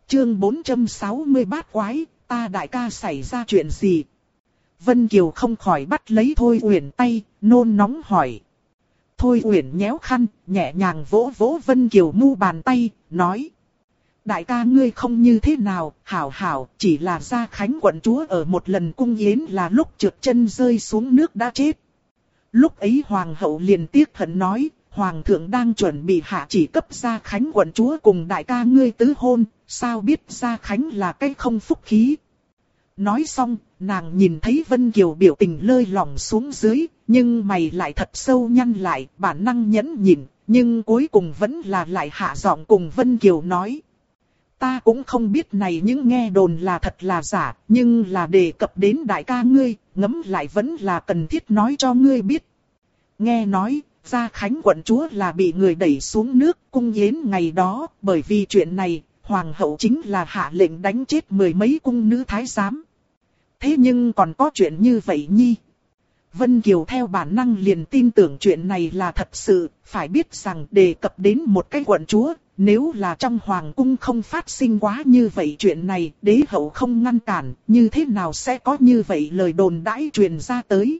Chương 460 bát quái, ta đại ca xảy ra chuyện gì? Vân Kiều không khỏi bắt lấy Thôi Uyển tay, nôn nóng hỏi. Thôi Uyển nhéo khăn, nhẹ nhàng vỗ vỗ Vân Kiều mu bàn tay, nói. Đại ca ngươi không như thế nào, hảo hảo, chỉ là Gia Khánh quận chúa ở một lần cung yến là lúc trượt chân rơi xuống nước đã chết. Lúc ấy hoàng hậu liền tiếc hận nói, hoàng thượng đang chuẩn bị hạ chỉ cấp Gia Khánh quận chúa cùng đại ca ngươi tứ hôn, sao biết Gia Khánh là cái không phúc khí. Nói xong, nàng nhìn thấy Vân Kiều biểu tình lơi lỏng xuống dưới, nhưng mày lại thật sâu nhăn lại, bản năng nhẫn nhịn, nhưng cuối cùng vẫn là lại hạ giọng cùng Vân Kiều nói. Ta cũng không biết này những nghe đồn là thật là giả, nhưng là đề cập đến đại ca ngươi, ngẫm lại vẫn là cần thiết nói cho ngươi biết. Nghe nói, Gia Khánh quận chúa là bị người đẩy xuống nước cung yến ngày đó, bởi vì chuyện này, hoàng hậu chính là hạ lệnh đánh chết mười mấy cung nữ thái giám. Thế nhưng còn có chuyện như vậy nhi. Vân Kiều theo bản năng liền tin tưởng chuyện này là thật sự, phải biết rằng đề cập đến một cái quận chúa, nếu là trong hoàng cung không phát sinh quá như vậy chuyện này, đế hậu không ngăn cản, như thế nào sẽ có như vậy lời đồn đãi truyền ra tới.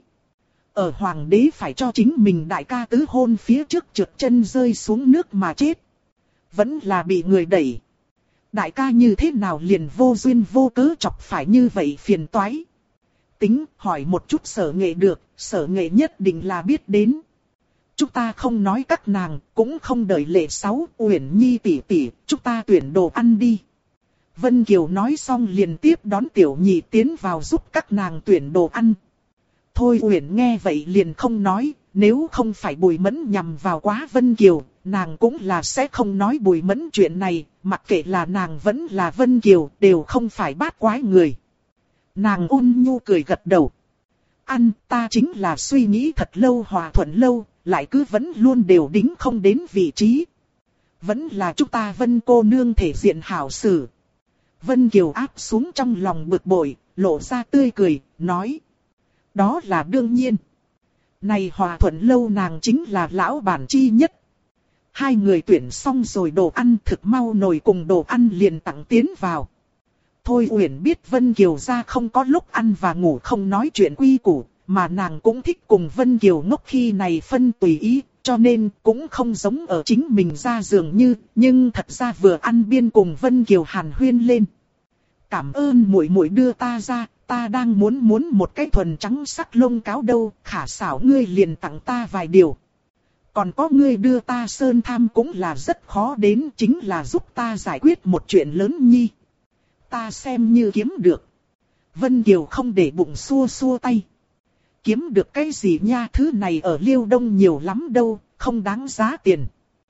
Ở hoàng đế phải cho chính mình đại ca tứ hôn phía trước trượt chân rơi xuống nước mà chết. Vẫn là bị người đẩy. Đại ca như thế nào liền vô duyên vô cớ chọc phải như vậy phiền toái. Tính hỏi một chút Sở Nghệ được, Sở Nghệ nhất định là biết đến. Chúng ta không nói các nàng, cũng không đợi Lệ Sáu, Uyển Nhi tỷ tỷ, chúng ta tuyển đồ ăn đi. Vân Kiều nói xong liền tiếp đón Tiểu Nhị tiến vào giúp các nàng tuyển đồ ăn. Thôi Uyển nghe vậy liền không nói, nếu không phải Bùi Mẫn nhằm vào quá Vân Kiều, nàng cũng là sẽ không nói Bùi Mẫn chuyện này, mặc kệ là nàng vẫn là Vân Kiều, đều không phải bát quái người. Nàng ôn nhu cười gật đầu. Ăn, ta chính là suy nghĩ thật lâu hòa thuận lâu, lại cứ vẫn luôn đều đính không đến vị trí. Vẫn là chúng ta Vân cô nương thể diện hảo xử. Vân Kiều áp xuống trong lòng bực bội, lộ ra tươi cười, nói. Đó là đương nhiên. Này hòa thuận lâu nàng chính là lão bản chi nhất. Hai người tuyển xong rồi đồ ăn thực mau nồi cùng đồ ăn liền tặng tiến vào. Thôi Uyển biết Vân Kiều ra không có lúc ăn và ngủ không nói chuyện quy củ, mà nàng cũng thích cùng Vân Kiều ngốc khi này phân tùy ý, cho nên cũng không giống ở chính mình ra giường như, nhưng thật ra vừa ăn biên cùng Vân Kiều hàn huyên lên. Cảm ơn muội muội đưa ta ra, ta đang muốn một cái thuần trắng sắc lông cáo đâu, khả xảo ngươi liền tặng ta vài điều. Còn có ngươi đưa ta sơn tham cũng là rất khó đến, chính là giúp ta giải quyết một chuyện lớn nhi. Ta xem như kiếm được. Vân Kiều không để bụng xua xua tay. Kiếm được cái gì nha, thứ này ở Liêu Đông nhiều lắm đâu, không đáng giá tiền.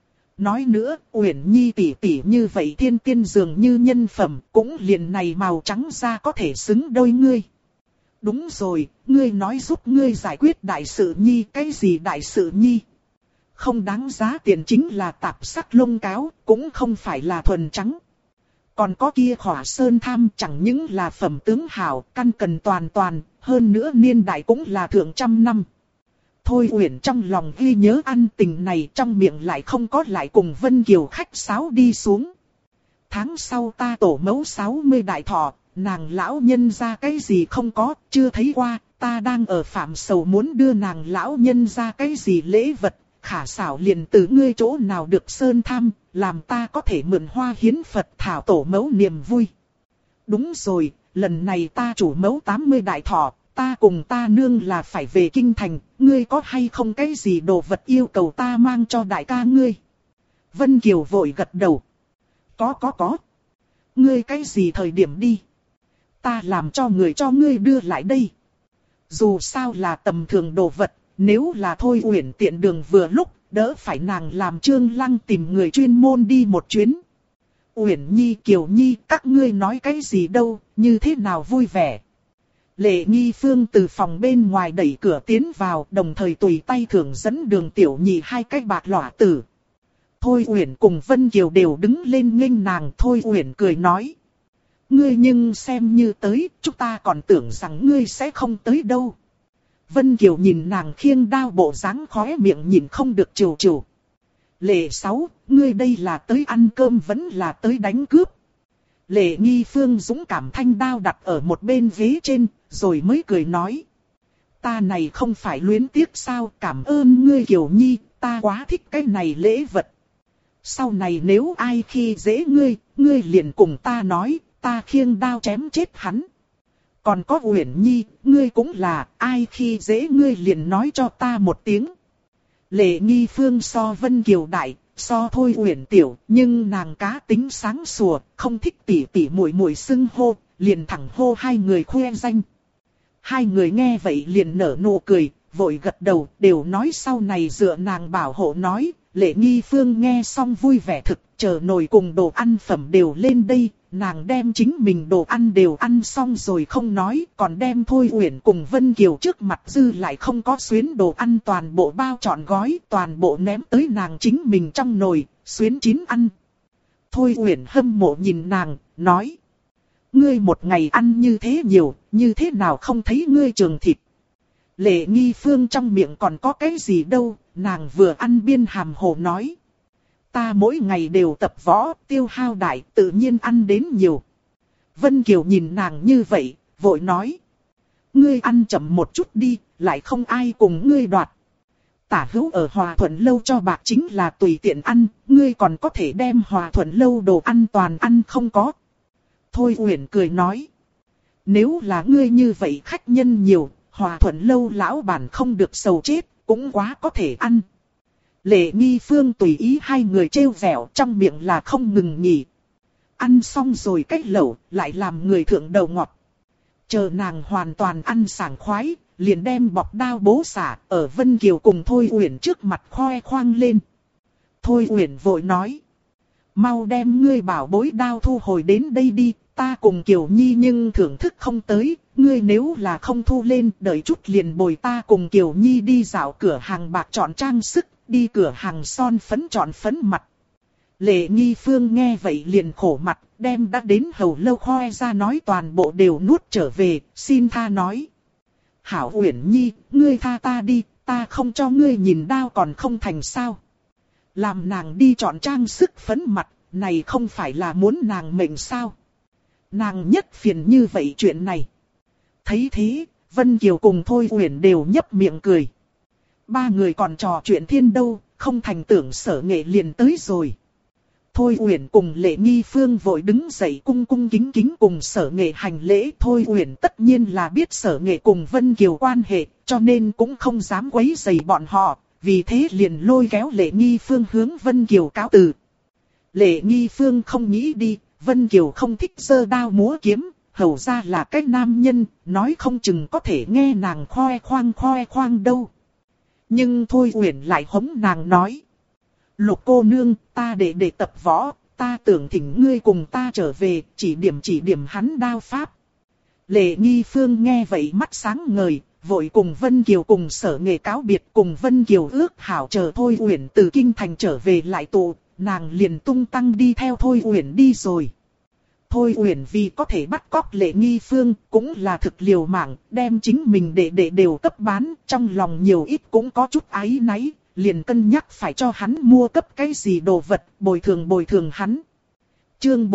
Nói nữa, Uyển Nhi tỷ tỷ như vậy thiên tiên dường như nhân phẩm, cũng liền này màu trắng da có thể xứng đôi ngươi. Đúng rồi, ngươi nói giúp ngươi giải quyết đại sự nhi, cái gì đại sự nhi? Không đáng giá tiền chính là tạp sắc lông cáo, cũng không phải là thuần trắng. Còn có kia khỏa sơn tham chẳng những là phẩm tướng hảo, căn cần toàn, hơn nữa niên đại cũng là thượng trăm năm. Thôi Uyển trong lòng ghi nhớ ăn tình này, trong miệng lại không có lại cùng Vân Kiều khách sáo đi xuống. Tháng sau ta tổ mẫu 60 đại thọ, nàng lão nhân ra cái gì không có, chưa thấy qua, ta đang ở phạm sầu muốn đưa nàng lão nhân ra cái gì lễ vật, khả xảo liền từ ngươi chỗ nào được sơn tham, làm ta có thể mượn hoa hiến Phật thảo tổ mẫu niềm vui. Đúng rồi, lần này ta chủ mẫu 80 đại thọ, ta cùng ta nương là phải về kinh thành, ngươi có hay không cái gì đồ vật yêu cầu ta mang cho đại ca ngươi? Vân Kiều vội gật đầu. Có. Ngươi cái gì thời điểm đi? Ta làm cho người cho ngươi đưa lại đây. Dù sao là tầm thường đồ vật, nếu là Thôi Uyển tiện đường vừa lúc, đỡ phải nàng làm Trương Lăng tìm người chuyên môn đi một chuyến. Uyển Nhi, Kiều Nhi, các ngươi nói cái gì đâu, như thế nào vui vẻ. Lệ Nghi Phương từ phòng bên ngoài đẩy cửa tiến vào, đồng thời tùy tay thưởng dẫn Đường Tiểu Nhị hai cái bạc lỏa tử. Thôi Uyển cùng Vân Kiều đều đứng lên nghênh nàng. Thôi Uyển cười nói. Ngươi nhưng xem như tới, chúng ta còn tưởng rằng ngươi sẽ không tới đâu. Vân Kiều nhìn nàng khiêng đao bộ dáng khóe miệng nhìn không được trừ trừ. Lệ Sáu, ngươi đây là tới ăn cơm vẫn là tới đánh cướp. Lệ Nghi Phương dũng cảm thanh đao đặt ở một bên ghế trên, rồi mới cười nói. Ta này không phải luyến tiếc sao, cảm ơn ngươi Kiều Nhi, ta quá thích cái này lễ vật. Sau này nếu ai khi dễ ngươi, ngươi liền cùng ta nói, ta khiêng đao chém chết hắn. Còn có Uyển Nhi, ngươi cũng là, ai khi dễ ngươi liền nói cho ta một tiếng. Lệ Nghi Phương so Vân Kiều đại, so Thôi Uyển tiểu, nhưng nàng cá tính sáng sủa, không thích tỉ tỉ muội muội xưng hô, liền thẳng hô hai người khoe danh. Hai người nghe vậy liền nở nụ cười, vội gật đầu, đều nói sau này dựa nàng bảo hộ nói. Lệ Nghi Phương nghe xong vui vẻ thực, chờ nồi cùng đồ ăn phẩm đều lên đây, nàng đem chính mình đồ ăn đều ăn xong rồi không nói, còn đem Thôi Uyển cùng Vân Kiều trước mặt dư lại không có xuyến đồ ăn toàn bộ bao trọn gói, toàn bộ ném tới nàng chính mình trong nồi, xuyến chín ăn. Thôi Uyển hâm mộ nhìn nàng, nói. Ngươi một ngày ăn như thế nhiều, như thế nào không thấy ngươi trường thịt. Lệ Nghi Phương trong miệng còn có cái gì đâu, nàng vừa ăn biên hàm hồ nói. Ta mỗi ngày đều tập võ, tiêu hao đại, tự nhiên ăn đến nhiều. Vân Kiều nhìn nàng như vậy, vội nói. Ngươi ăn chậm một chút đi, lại không ai cùng ngươi đoạt. Tả hữu ở Hòa Thuận Lâu cho bạc chính là tùy tiện ăn, ngươi còn có thể đem Hòa Thuận Lâu đồ ăn toàn ăn không có. Thôi Uyển cười nói. Nếu là ngươi như vậy khách nhân nhiều, Hòa Thuận Lâu lão bản không được sầu chết, cũng quá có thể ăn. Lệ Nghi Phương tùy ý hai người trêu vẻo trong miệng là không ngừng nghỉ. Ăn xong rồi cách lẩu, lại làm người thượng đầu ngọt. Chờ nàng hoàn toàn ăn sảng khoái, liền đem bọc đao bố xả ở Vân Kiều cùng Thôi Uyển trước mặt khoe khoang lên. Thôi Uyển vội nói. Mau đem ngươi bảo bối đao thu hồi đến đây đi, ta cùng Kiều Nhi nhưng thưởng thức không tới, ngươi nếu là không thu lên, đợi chút liền bồi ta cùng Kiều Nhi đi dạo cửa hàng bạc chọn trang sức, đi cửa hàng son phấn chọn phấn mặt. Lệ Nghi Phương nghe vậy liền khổ mặt, đem đã đến hầu lâu khoe ra nói toàn bộ đều nuốt trở về, xin tha nói. Hảo Uyển Nhi, ngươi tha ta đi, ta không cho ngươi nhìn đao còn không thành sao. Làm nàng đi chọn trang sức phấn mặt, này không phải là muốn nàng mệnh sao. Nàng nhất phiền như vậy chuyện này. Thấy thế, Vân Kiều cùng Thôi Uyển đều nhấp miệng cười. Ba người còn trò chuyện thiên đâu, không thành tưởng Sở Nghệ liền tới rồi. Thôi Uyển cùng Lệ Nghi Phương vội đứng dậy cung cung kính kính cùng Sở Nghệ hành lễ. Thôi Uyển tất nhiên là biết Sở Nghệ cùng Vân Kiều quan hệ, cho nên cũng không dám quấy rầy bọn họ, vì thế liền lôi kéo Lệ Nghi Phương hướng Vân Kiều cáo từ. Lệ Nghi Phương không nghĩ đi, Vân Kiều không thích giơ đao múa kiếm, hầu ra là cái nam nhân, nói không chừng có thể nghe nàng khoe khoang đâu. Nhưng Thôi Uyển lại hống nàng nói. Lục cô nương, ta để tập võ, ta tưởng thỉnh ngươi cùng ta trở về, chỉ điểm hắn đao pháp. Lệ Nghi Phương nghe vậy mắt sáng ngời, vội cùng Vân Kiều cùng Sở Nghệ cáo biệt, cùng Vân Kiều ước hảo chờ Thôi Uyển từ kinh thành trở về lại tụ, nàng liền tung tăng đi theo Thôi Uyển đi rồi. Thôi Uyển vì có thể bắt cóc Lệ Nghi Phương, cũng là thực liều mạng, đem chính mình để đều cấp bán, trong lòng nhiều ít cũng có chút áy náy, liền cân nhắc phải cho hắn mua cấp cái gì đồ vật, bồi thường hắn. Chương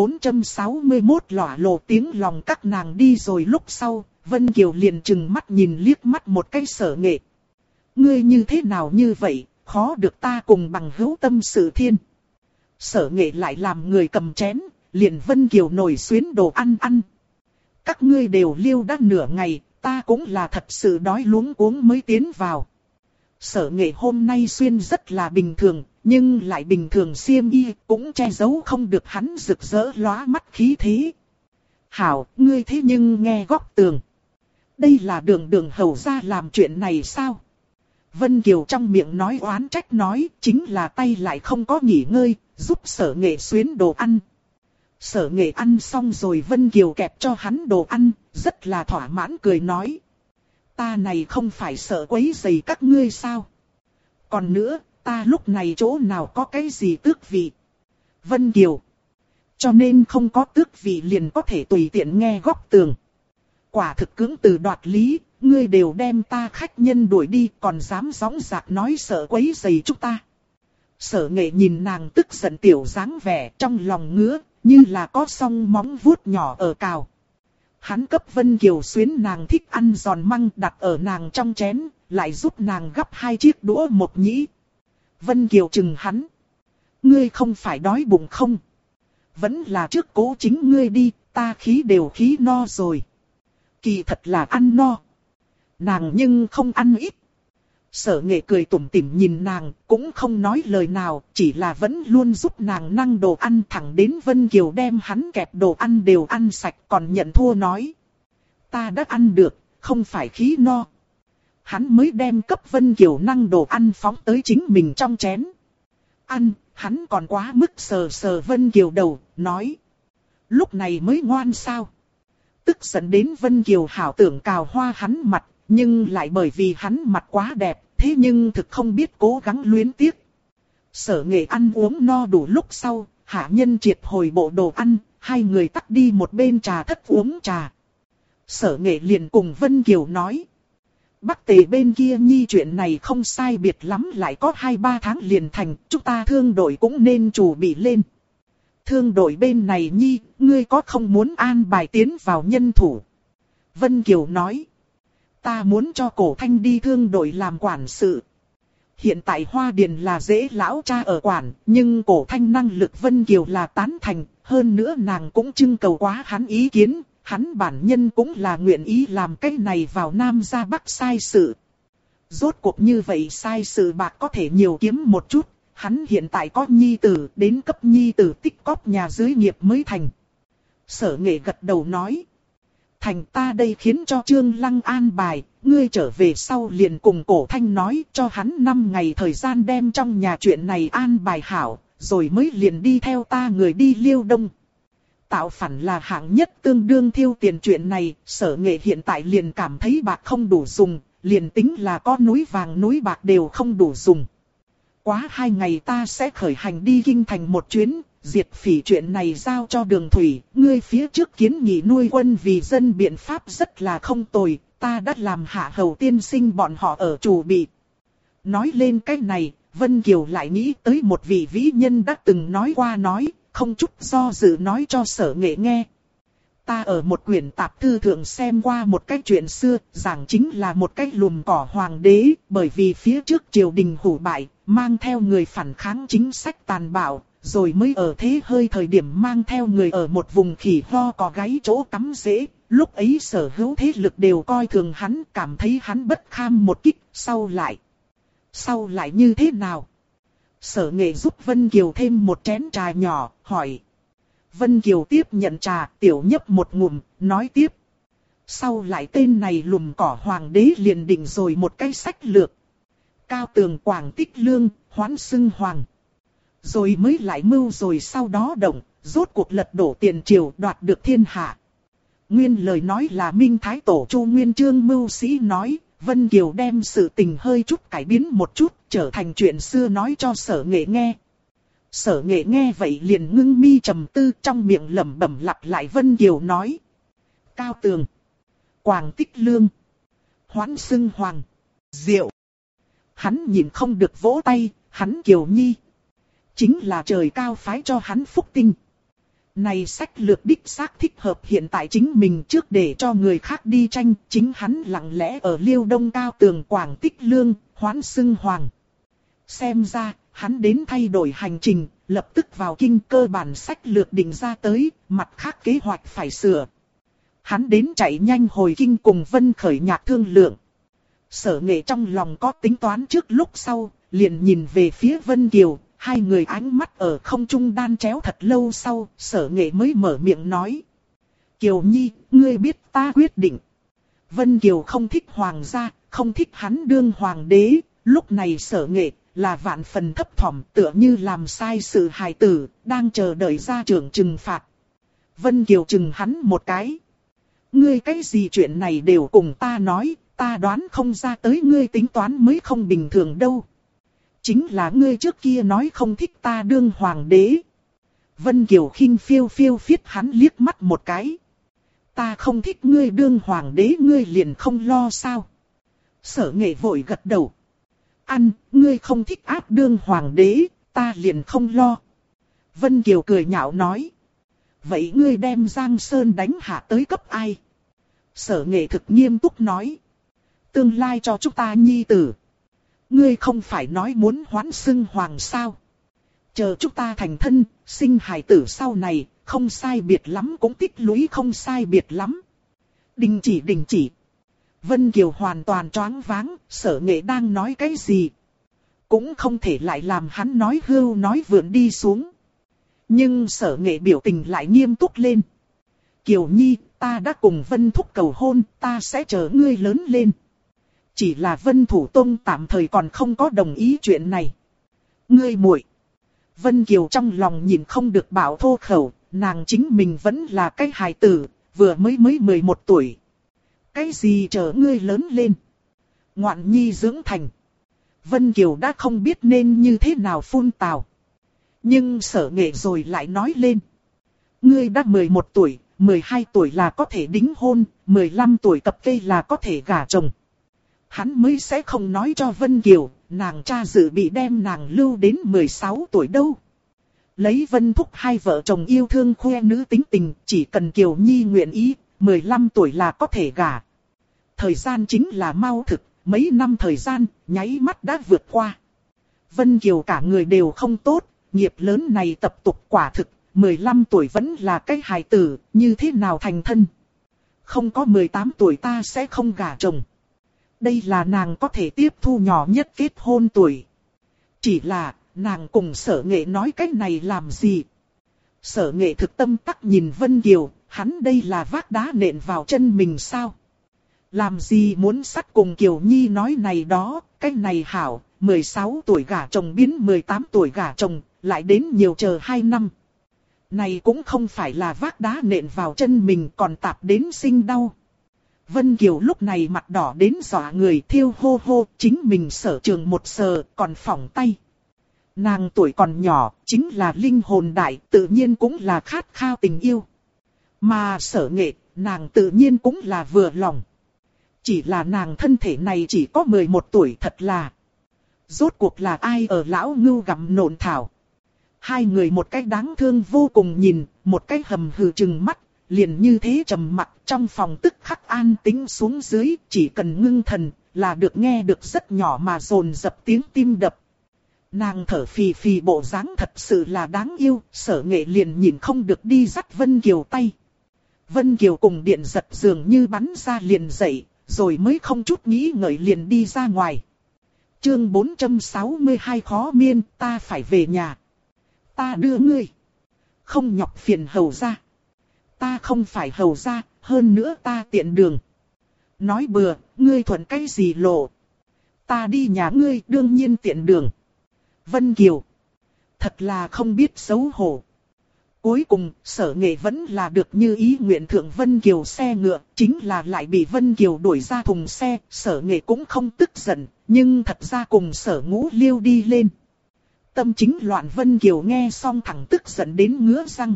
461 lỏa lộ tiếng lòng các nàng đi rồi lúc sau, Vân Kiều liền trừng mắt nhìn liếc mắt một cái Sở Nghệ. Ngươi như thế nào như vậy, khó được ta cùng bằng hữu tâm sự thiên. Sở Nghệ lại làm người cầm chén, liền Vân Kiều nổi xuyến đồ ăn ăn. Các ngươi đều liêu đã nửa ngày, ta cũng là thật sự đói luống cuống mới tiến vào. Sở Nghệ hôm nay xuyên rất là bình thường, nhưng lại bình thường xiêm y, cũng che giấu không được hắn rực rỡ lóa mắt khí thế. Hảo, ngươi thế nhưng nghe góc tường. Đây là đường hầu ra làm chuyện này sao? Vân Kiều trong miệng nói oán trách nói, chính là tay lại không có nghỉ ngơi, giúp Sở Nghệ xuyến đồ ăn. Sở Nghệ ăn xong rồi Vân Kiều kẹp cho hắn đồ ăn, rất là thỏa mãn cười nói. Ta này không phải sợ quấy rầy các ngươi sao? Còn nữa, ta lúc này chỗ nào có cái gì tước vị? Vân Kiều. Cho nên không có tước vị liền có thể tùy tiện nghe góc tường. Quả thực cưỡng từ đoạt lý, ngươi đều đem ta khách nhân đuổi đi còn dám gióng giạc nói sợ quấy rầy chúng ta. Sở Nghệ nhìn nàng tức giận tiểu dáng vẻ trong lòng ngứa, như là có song móng vuốt nhỏ ở cào. Hắn cấp Vân Kiều xuyến nàng thích ăn giòn măng đặt ở nàng trong chén, lại giúp nàng gắp 2 chiếc đũa một nhĩ. Vân Kiều chừng hắn. Ngươi không phải đói bụng không? Vẫn là trước cố chính ngươi đi, ta khí đều khí no rồi. Kỳ thật là ăn no. Nàng nhưng không ăn ít. Sở Nghệ cười tủm tỉm nhìn nàng, cũng không nói lời nào, chỉ là vẫn luôn giúp nàng năng đồ ăn, thẳng đến Vân Kiều đem hắn kẹp đồ ăn đều ăn sạch, còn nhận thua nói. Ta đã ăn được, không phải khí no. Hắn mới đem cấp Vân Kiều năng đồ ăn phóng tới chính mình trong chén. Ăn, hắn còn quá mức sờ sờ Vân Kiều đầu, nói. Lúc này mới ngoan sao? Tức giận đến Vân Kiều hảo tưởng cào hoa hắn mặt, nhưng lại bởi vì hắn mặt quá đẹp, thế nhưng thực không biết cố gắng luyến tiếc. Sở Nghệ ăn uống no đủ lúc sau, hạ nhân triệt hồi bộ đồ ăn, hai người tắt đi một bên trà thất uống trà. Sở Nghệ liền cùng Vân Kiều nói. Bắc Tề bên kia nhi chuyện này không sai biệt lắm, lại có 2-3 tháng liền thành, chúng ta thương đội cũng nên chuẩn bị lên. Thương đội bên này nhi, ngươi có không muốn an bài tiến vào nhân thủ? Vân Kiều nói. Ta muốn cho Cổ Thanh đi thương đội làm quản sự. Hiện tại Hoa Điền là dễ lão cha ở quản, nhưng Cổ Thanh năng lực Vân Kiều là tán thành, hơn nữa nàng cũng trưng cầu quá hắn ý kiến, hắn bản nhân cũng là nguyện ý làm cái này vào Nam ra Bắc sai sự. Rốt cuộc như vậy sai sự bạc có thể nhiều kiếm một chút, hắn hiện tại có nhi tử, đến cấp nhi tử tích cóp nhà dưới nghiệp mới thành. Sở Nghệ gật đầu nói. Thành ta đây khiến cho Trương Lăng an bài, ngươi trở về sau liền cùng Cổ Thanh nói cho hắn 5 ngày thời gian đem trong nhà chuyện này an bài hảo, rồi mới liền đi theo ta người đi Liêu Đông. Tạo phản là hạng nhất tương đương thiêu tiền chuyện này, Sở Nghệ hiện tại liền cảm thấy bạc không đủ dùng, liền tính là có núi vàng núi bạc đều không đủ dùng. Quá 2 ngày ta sẽ khởi hành đi kinh thành một chuyến. Diệt Phỉ chuyện này giao cho Đường Thủy, ngươi phía trước kiến nghị nuôi quân vì dân biện pháp rất là không tồi, ta đã làm Hạ Hầu tiên sinh bọn họ ở chủ bị. Nói lên cái này, Vân Kiều lại nghĩ tới một vị vĩ nhân đã từng nói qua nói, không chút do dự nói cho Sở Nghệ nghe. Ta ở một quyển tạp thư thượng xem qua một cái chuyện xưa, giảng chính là một cái lùm cỏ hoàng đế, bởi vì phía trước triều đình hủ bại, mang theo người phản kháng chính sách tàn bạo. Rồi mới ở thế hơi thời điểm mang theo người ở một vùng khỉ ho có gáy chỗ cắm rễ, lúc ấy sở hữu thế lực đều coi thường hắn, cảm thấy hắn bất kham một kích, sau lại như thế nào? Sở Nghệ giúp Vân Kiều thêm một chén trà nhỏ, hỏi. Vân Kiều tiếp nhận trà, tiểu nhấp một ngụm, nói tiếp. Sau lại tên này lùm cỏ hoàng đế liền định rồi một cái sách lược. Cao tường Quảng Tích Lương, hoán xưng hoàng. Rồi mới lại mưu rồi sau đó động, rốt cuộc lật đổ tiền triều đoạt được thiên hạ. Nguyên lời nói là Minh Thái Tổ Chu Nguyên Chương mưu sĩ nói, Vân Kiều đem sự tình hơi chút cải biến một chút, trở thành chuyện xưa nói cho Sở Nghệ nghe. Sở Nghệ nghe vậy liền ngưng mi trầm tư, trong miệng lẩm bẩm lặp lại Vân Kiều nói. Cao tường, Quảng Tích Lương, hoán xưng hoàng, diệu. Hắn nhìn không được vỗ tay, hắn Kiều Nhi. Chính là trời cao phái cho hắn phúc tinh. Này sách lược đích xác thích hợp hiện tại chính mình trước để cho người khác đi tranh, chính hắn lặng lẽ ở Liêu Đông Cao tường Quảng Tích Lương, hoán xưng hoàng. Xem ra, hắn đến thay đổi hành trình, lập tức vào kinh, cơ bản sách lược định ra tới, mặt khác kế hoạch phải sửa. Hắn đến chạy nhanh hồi kinh cùng Vân Khởi Nhạc thương lượng. Sở Nghệ trong lòng có tính toán trước lúc sau, liền nhìn về phía Vân Kiều. Hai người ánh mắt ở không trung đan chéo thật lâu sau, Sở Nghệ mới mở miệng nói. Kiều Nhi, ngươi biết ta quyết định. Vân Kiều không thích hoàng gia, không thích hắn đương hoàng đế, lúc này Sở Nghệ là vạn phần thấp thỏm, tựa như làm sai sự hài tử, đang chờ đợi gia trưởng trừng phạt. Vân Kiều trừng hắn một cái. Ngươi cái gì chuyện này đều cùng ta nói, ta đoán không ra tới ngươi tính toán mới không bình thường đâu. Chính là ngươi trước kia nói không thích ta đương hoàng đế. Vân Kiều khinh phiêu phiêu phiết hắn liếc mắt một cái. Ta không thích ngươi đương hoàng đế, ngươi liền không lo sao? Sở Nghệ vội gật đầu. Ăn, ngươi không thích áp đương hoàng đế, ta liền không lo. Vân Kiều cười nhạo nói. Vậy ngươi đem Giang Sơn đánh hạ tới cấp ai? Sở Nghệ thực nghiêm túc nói. Tương lai cho chúng ta nhi tử. Ngươi không phải nói muốn hoán xưng hoàng sao? Chờ chúng ta thành thân, sinh hài tử sau này, không sai biệt lắm cũng tích lũy không sai biệt lắm. Đình chỉ. Vân Kiều hoàn toàn choáng váng, Sở Nghệ đang nói cái gì? Cũng không thể lại làm hắn nói hưu nói vượn đi xuống. Nhưng Sở Nghệ biểu tình lại nghiêm túc lên. Kiều Nhi, ta đã cùng Vân Thúc cầu hôn, ta sẽ chờ ngươi lớn lên. Chỉ là Vân Thủ Tông tạm thời còn không có đồng ý chuyện này. Ngươi muội. Vân Kiều trong lòng nhìn không được bảo thô khẩu, nàng chính mình vẫn là cái hài tử, vừa mới 11 tuổi. Cái gì chờ ngươi lớn lên? Ngoạn nhi dưỡng thành. Vân Kiều đã không biết nên như thế nào phun tào. Nhưng Sở Nghệ rồi lại nói lên. Ngươi đã 11 tuổi, 12 tuổi là có thể đính hôn, 15 tuổi cập kê là có thể gả chồng. Hắn mới sẽ không nói cho Vân Kiều, nàng cha dự bị đem nàng lưu đến 16 tuổi đâu. Lấy Vân Thúc hai vợ chồng yêu thương khoe nữ tính tình, chỉ cần Kiều Nhi nguyện ý, 15 tuổi là có thể gả. Thời gian chính là mau thực, mấy năm thời gian, nháy mắt đã vượt qua. Vân Kiều cả người đều không tốt, nghiệp lớn này tập tục quả thực, 15 tuổi vẫn là cái hài tử, như thế nào thành thân. Không có 18 tuổi ta sẽ không gả chồng. Đây là nàng có thể tiếp thu nhỏ nhất kết hôn tuổi. Chỉ là, nàng cùng Sở Nghệ nói cái này làm gì? Sở Nghệ thực tâm tắc nhìn Vân Kiều, hắn đây là vác đá nện vào chân mình sao? Làm gì muốn sắt cùng Kiều Nhi nói này đó, cái này hảo, 16 tuổi gả chồng biến 18 tuổi gả chồng, lại đến nhiều chờ 2 năm. Này cũng không phải là vác đá nện vào chân mình còn tạp đến sinh đau. Vân Kiều lúc này mặt đỏ đến dọa người thiêu hô hô, chính mình Sở Trường một sờ còn phỏng tay. Nàng tuổi còn nhỏ, chính là linh hồn đại, tự nhiên cũng là khát khao tình yêu. Mà Sở Nghệ, nàng tự nhiên cũng là vừa lòng. Chỉ là nàng thân thể này chỉ có 11 tuổi thật là. Rốt cuộc là ai ở lão ngưu gặm nộn thảo. Hai người một cách đáng thương vô cùng nhìn, một cách hầm hừ trừng mắt, liền như thế trầm mặc trong phòng tức khắc an tĩnh xuống dưới, chỉ cần ngưng thần là được nghe được rất nhỏ mà dồn dập tiếng tim đập. Nàng thở phì phì bộ dáng thật sự là đáng yêu, Sở Nghệ liền nhìn không được đi dắt Vân Kiều tay. Vân Kiều cùng điện giật dường như bắn ra liền dậy, rồi mới không chút nghĩ ngợi liền đi ra ngoài. Chương 462 khó miên, ta phải về nhà. Ta đưa ngươi. Không nhọc phiền hầu gia. Ta không phải hầu gia, hơn nữa ta tiện đường. Nói bừa, ngươi thuận cái gì lộ. Ta đi nhà ngươi đương nhiên tiện đường. Vân Kiều. Thật là không biết xấu hổ. Cuối cùng, Sở Nghệ vẫn là được như ý nguyện thượng Vân Kiều xe ngựa, chính là lại bị Vân Kiều đuổi ra thùng xe, Sở Nghệ cũng không tức giận, nhưng thật ra cùng Sở Ngũ Liêu đi lên. Tâm chính loạn Vân Kiều nghe xong thẳng tức giận đến ngứa răng.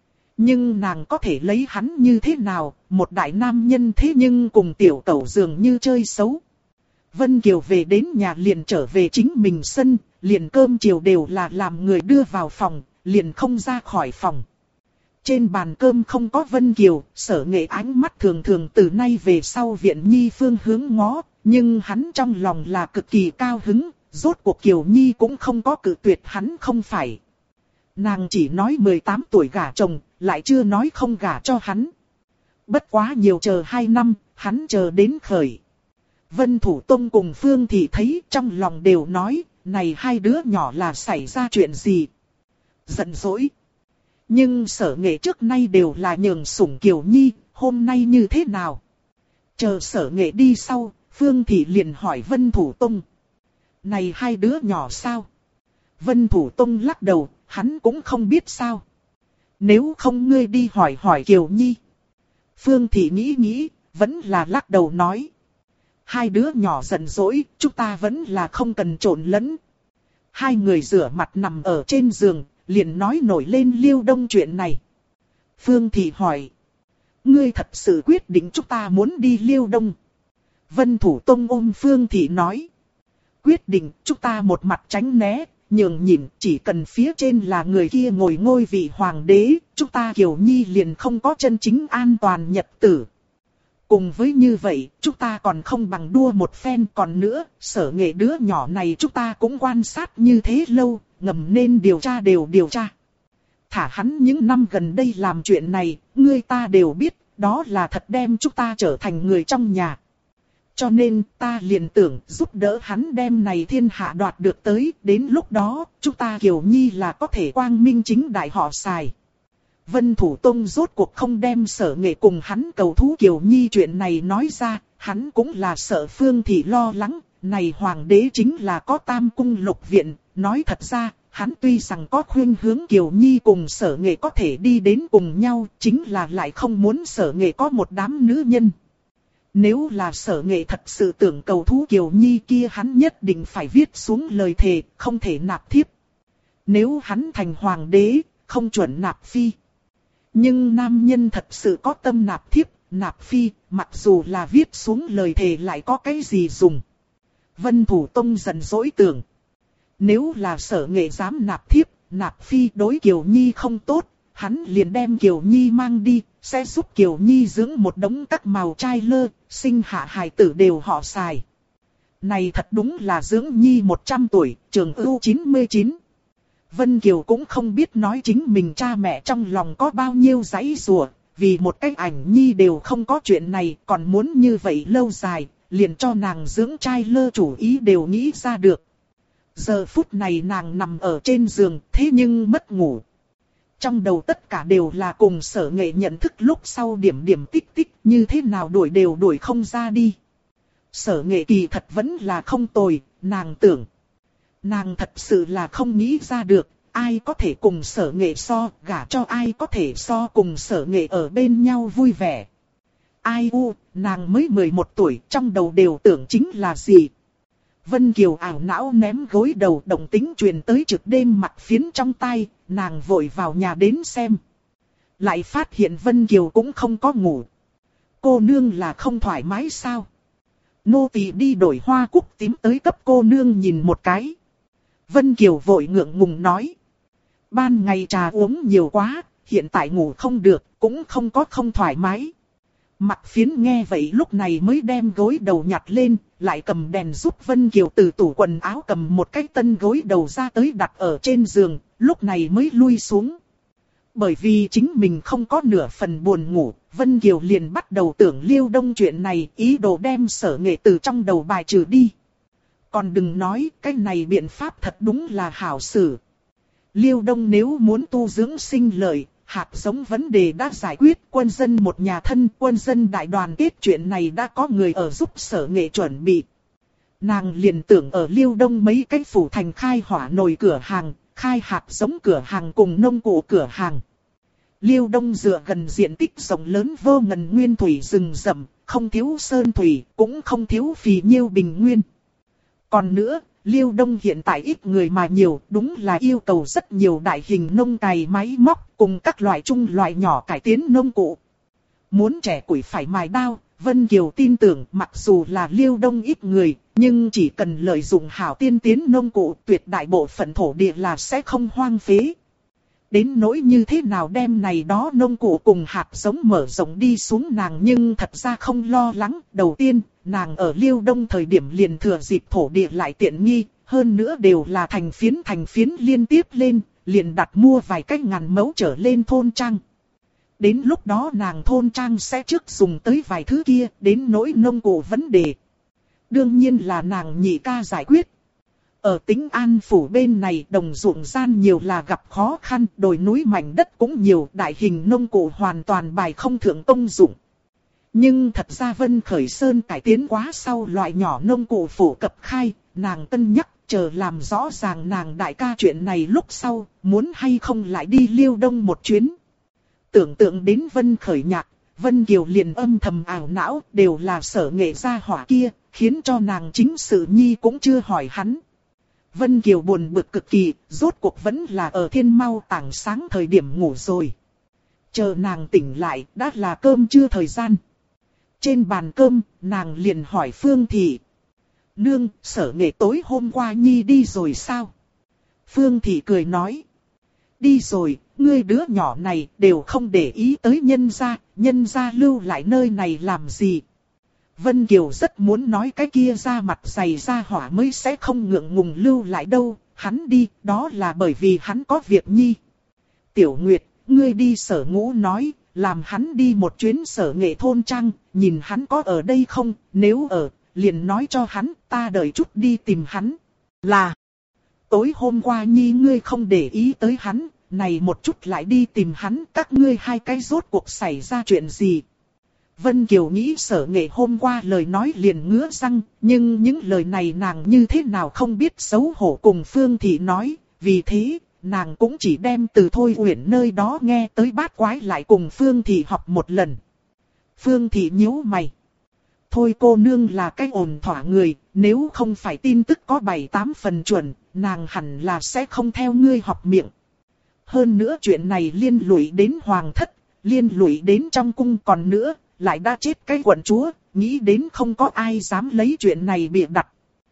Nhưng nàng có thể lấy hắn như thế nào, một đại nam nhân thế nhưng cùng tiểu tẩu dường như chơi xấu. Vân Kiều về đến nhà liền trở về chính mình sân, liền cơm chiều đều là làm người đưa vào phòng, liền không ra khỏi phòng. Trên bàn cơm không có Vân Kiều, Sở Nghệ ánh mắt thường thường từ nay về sau viện nhi phương hướng ngó, nhưng hắn trong lòng là cực kỳ cao hứng, rốt cuộc Kiều Nhi cũng không có cự tuyệt hắn không phải. Nàng chỉ nói 18 tuổi gả chồng, lại chưa nói không gả cho hắn. Bất quá nhiều chờ 2 năm, hắn chờ đến khởi. Vân Thủ Tông cùng Phương Thị thấy trong lòng đều nói, này hai đứa nhỏ là xảy ra chuyện gì. Giận dỗi. Nhưng Sở Nghệ trước nay đều là nhường sủng Kiều Nhi, hôm nay như thế nào? Chờ Sở Nghệ đi sau, Phương Thị liền hỏi Vân Thủ Tông. Này hai đứa nhỏ sao? Vân Thủ Tông lắc đầu, hắn cũng không biết sao. Nếu không ngươi đi hỏi hỏi Kiều Nhi. Phương Thị nghĩ, vẫn là lắc đầu nói. Hai đứa nhỏ giận dỗi, chúng ta vẫn là không cần trộn lẫn. Hai người rửa mặt nằm ở trên giường, liền nói nổi lên Liêu Đông chuyện này. Phương Thị hỏi. Ngươi thật sự quyết định chúng ta muốn đi Liêu Đông. Vân Thủ Tông ôm Phương Thị nói. Quyết định chúng ta một mặt tránh né, nhường nhịn, chỉ cần phía trên là người kia ngồi ngôi vị hoàng đế, chúng ta Kiều Nhi liền không có chân chính an toàn nhật tử. Cùng với như vậy, chúng ta còn không bằng đua một phen. Còn nữa, Sở Nghệ đứa nhỏ này chúng ta cũng quan sát như thế lâu, ngầm nên điều tra đều điều tra. Thả hắn những năm gần đây làm chuyện này, người ta đều biết, đó là thật đem chúng ta trở thành người trong nhà. Cho nên ta liền tưởng giúp đỡ hắn đem này thiên hạ đoạt được tới, đến lúc đó, chúng ta Kiều Nhi là có thể quang minh chính đại họ xài. Vân Thủ Tông rốt cuộc không đem Sở Nghệ cùng hắn cầu thú Kiều Nhi chuyện này nói ra, hắn cũng là sợ Phương Thị lo lắng, này hoàng đế chính là có tam cung lục viện, nói thật ra, hắn tuy rằng có khuyên hướng Kiều Nhi cùng Sở Nghệ có thể đi đến cùng nhau, chính là lại không muốn Sở Nghệ có một đám nữ nhân. Nếu là Sở Nghệ thật sự tưởng cầu thú Kiều Nhi kia hắn nhất định phải viết xuống lời thề, không thể nạp thiếp. Nếu hắn thành hoàng đế, không chuẩn nạp phi. Nhưng nam nhân thật sự có tâm nạp thiếp, nạp phi, mặc dù là viết xuống lời thề lại có cái gì dùng. Vân Thủ Tông giận dỗi tưởng. Nếu là Sở Nghệ dám nạp thiếp, nạp phi đối Kiều Nhi không tốt, hắn liền đem Kiều Nhi mang đi, sẽ giúp Kiều Nhi dưỡng một đống các màu trai lơ, sinh hạ hài tử đều họ xài. Này thật đúng là dưỡng Nhi 100 tuổi, trường ưu 99. Vân Kiều cũng không biết nói chính mình cha mẹ trong lòng có bao nhiêu giãy giụa, vì một cái ảnh Nhi đều không có chuyện này, còn muốn như vậy lâu dài, liền cho nàng dưỡng trai lơ chủ ý đều nghĩ ra được. Giờ phút này nàng nằm ở trên giường, thế nhưng mất ngủ. Trong đầu tất cả đều là cùng Sở Nghệ nhận thức lúc sau điểm điểm tích tích, như thế nào đuổi đều đuổi không ra đi. Sở Nghệ kỳ thật vẫn là không tồi, nàng tưởng. Nàng thật sự là không nghĩ ra được, ai có thể cùng Sở Nghệ so, gả cho ai có thể so cùng Sở Nghệ ở bên nhau vui vẻ. Ai u, nàng mới 11 tuổi, trong đầu đều tưởng chính là gì. Vân Kiều ảo não ném gối đầu, động tính truyền tới trực đêm mặt phiến trong tai, nàng vội vào nhà đến xem. Lại phát hiện Vân Kiều cũng không có ngủ. Cô nương là không thoải mái sao? Nô tỳ đi đổi hoa cúc tím tới cấp cô nương nhìn một cái. Vân Kiều vội ngượng ngùng nói. Ban ngày trà uống nhiều quá, hiện tại ngủ không được, cũng không có không thoải mái. Mặt phiến nghe vậy lúc này mới đem gối đầu nhặt lên, lại cầm đèn giúp Vân Kiều từ tủ quần áo cầm một cái tân gối đầu ra tới đặt ở trên giường, lúc này mới lui xuống. Bởi vì chính mình không có nửa phần buồn ngủ, Vân Kiều liền bắt đầu tưởng Liêu Đông chuyện này, ý đồ đem Sở Nghệ từ trong đầu bài trừ đi. Còn đừng nói, cái này biện pháp thật đúng là hảo xử. Liêu Đông nếu muốn tu dưỡng sinh lợi, hạt giống vấn đề đã giải quyết, quân dân một nhà thân, quân dân đại đoàn kết chuyện này đã có người ở giúp Sở Nghệ chuẩn bị. Nàng liền tưởng ở Liêu Đông mấy cái phủ thành khai hỏa nồi cửa hàng, khai hạt giống cửa hàng cùng nông cụ cửa hàng. Liêu Đông dựa gần diện tích rộng lớn vô ngần nguyên thủy rừng rậm, không thiếu sơn thủy, cũng không thiếu phì nhiêu bình nguyên. Còn nữa, Liêu Đông hiện tại ít người mà nhiều, đúng là yêu cầu rất nhiều đại hình nông cày máy móc cùng các loại trung loại nhỏ cải tiến nông cụ. Muốn trẻ củi phải mài đao, Vân Kiều tin tưởng mặc dù là Liêu Đông ít người, nhưng chỉ cần lợi dụng hảo tiên tiến nông cụ, tuyệt đại bộ phận thổ địa là sẽ không hoang phế. Đến nỗi như thế nào đem này đó nông cụ cùng hạt giống mở rộng đi xuống nàng nhưng thật ra không lo lắng. Đầu tiên, nàng ở Liêu Đông thời điểm liền thừa dịp thổ địa lại tiện nghi, hơn nữa đều là thành phiến liên tiếp lên, liền đặt mua vài cái ngàn mẫu trở lên thôn trang. Đến lúc đó nàng thôn trang sẽ trước dùng tới vài thứ kia, đến nỗi nông cụ vấn đề. Đương nhiên là nàng nhị ca giải quyết. Ở Tĩnh An phủ bên này đồng ruộng gian nhiều là gặp khó khăn, đồi núi mảnh đất cũng nhiều, đại hình nông cụ hoàn toàn bài không thượng công dụng. Nhưng thật ra Vân Khởi Sơn cải tiến quá sau loại nhỏ nông cụ phổ cập khai, nàng cân nhắc chờ làm rõ ràng nàng đại ca chuyện này lúc sau, muốn hay không lại đi Liêu Đông một chuyến. Tưởng tượng đến Vân Khởi nhạc, Vân Kiều liền âm thầm ảo não, đều là Sở Nghệ gia hỏa kia, khiến cho nàng chính sự nhi cũng chưa hỏi hắn. Vân Kiều buồn bực cực kỳ, rốt cuộc vẫn là ở Thiên Mau tảng sáng thời điểm ngủ rồi. Chờ nàng tỉnh lại, đã là cơm trưa thời gian. Trên bàn cơm, nàng liền hỏi Phương Thị. Nương, Sở Nghệ tối hôm qua nhi đi rồi sao? Phương Thị cười nói. Đi rồi, ngươi đứa nhỏ này đều không để ý tới nhân gia lưu lại nơi này làm gì. Vân Kiều rất muốn nói cái kia ra mặt dày ra hỏa mới sẽ không ngượng ngùng lưu lại đâu, hắn đi, đó là bởi vì hắn có việc nhi. Tiểu Nguyệt, ngươi đi Sở Ngũ nói, làm hắn đi một chuyến Sở Nghệ thôn trang, nhìn hắn có ở đây không, nếu ở, liền nói cho hắn, ta đợi chút đi tìm hắn. Là, tối hôm qua nhi ngươi không để ý tới hắn, này một chút lại đi tìm hắn, các ngươi hai cái rốt cuộc xảy ra chuyện gì. Vân Kiều nghĩ Sở Nghệ hôm qua lời nói liền ngứa răng, nhưng những lời này nàng như thế nào không biết xấu hổ cùng Phương Thị nói, vì thế, nàng cũng chỉ đem từ Thôi Uyển nơi đó nghe tới bát quái lại cùng Phương Thị học một lần. Phương Thị nhíu mày. Thôi cô nương là cái ổn thỏa người, nếu không phải tin tức có 7-8 phần chuẩn, nàng hẳn là sẽ không theo ngươi học miệng. Hơn nữa chuyện này liên lụy đến hoàng thất, liên lụy đến trong cung, còn nữa, lại đã chết cái quận chúa, nghĩ đến không có ai dám lấy chuyện này bịa đặt.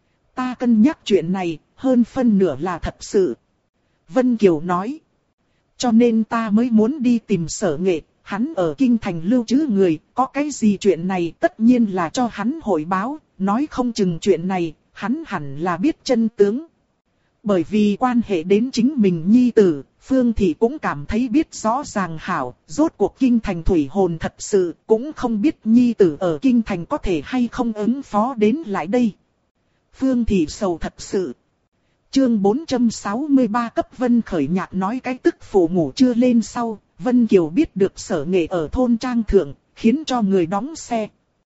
Ta cân nhắc chuyện này, hơn phân nửa là thật sự. Vân Kiều nói. Cho nên ta mới muốn đi tìm Sở Nghệ, hắn ở kinh thành lưu trữ người, có cái gì chuyện này tất nhiên là cho hắn hội báo, nói không chừng chuyện này, hắn hẳn là biết chân tướng. Bởi vì quan hệ đến chính mình nhi tử, Phương Thị cũng cảm thấy biết rõ ràng hảo, rốt cuộc kinh thành thủy hồn thật sự, cũng không biết nhi tử ở kinh thành có thể hay không ứng phó đến lại đây. Phương Thị sầu thật sự. Chương 463 cấp Vân Khởi Nhạc nói cái tức phụ ngủ chưa lên sau, Vân Kiều biết được Sở Nghệ ở thôn trang thượng, khiến cho người đóng xe.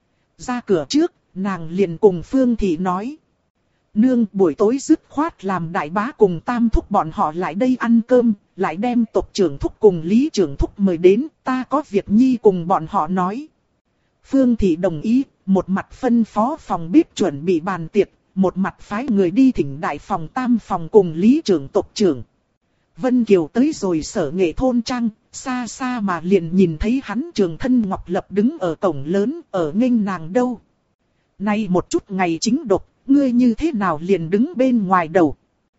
Ra cửa trước, nàng liền cùng Phương Thị nói. Nương, buổi tối dứt khoát làm đại bá cùng tam thúc bọn họ lại đây ăn cơm, lại đem tộc trưởng thúc cùng lý trưởng thúc mời đến, ta có việc nhi cùng bọn họ nói. Phương Thị đồng ý, một mặt phân phó phòng bếp chuẩn bị bàn tiệc, một mặt phái người đi thỉnh đại phòng tam phòng cùng lý trưởng tộc trưởng. Vân Kiều tới rồi Sở Nghệ thôn trang, xa xa mà liền nhìn thấy hắn Trường Thân Ngọc Lập đứng ở cổng lớn, ở nghênh nàng đâu. Nay một chút ngày chính độc, ngươi như thế nào liền đứng bên ngoài đầu.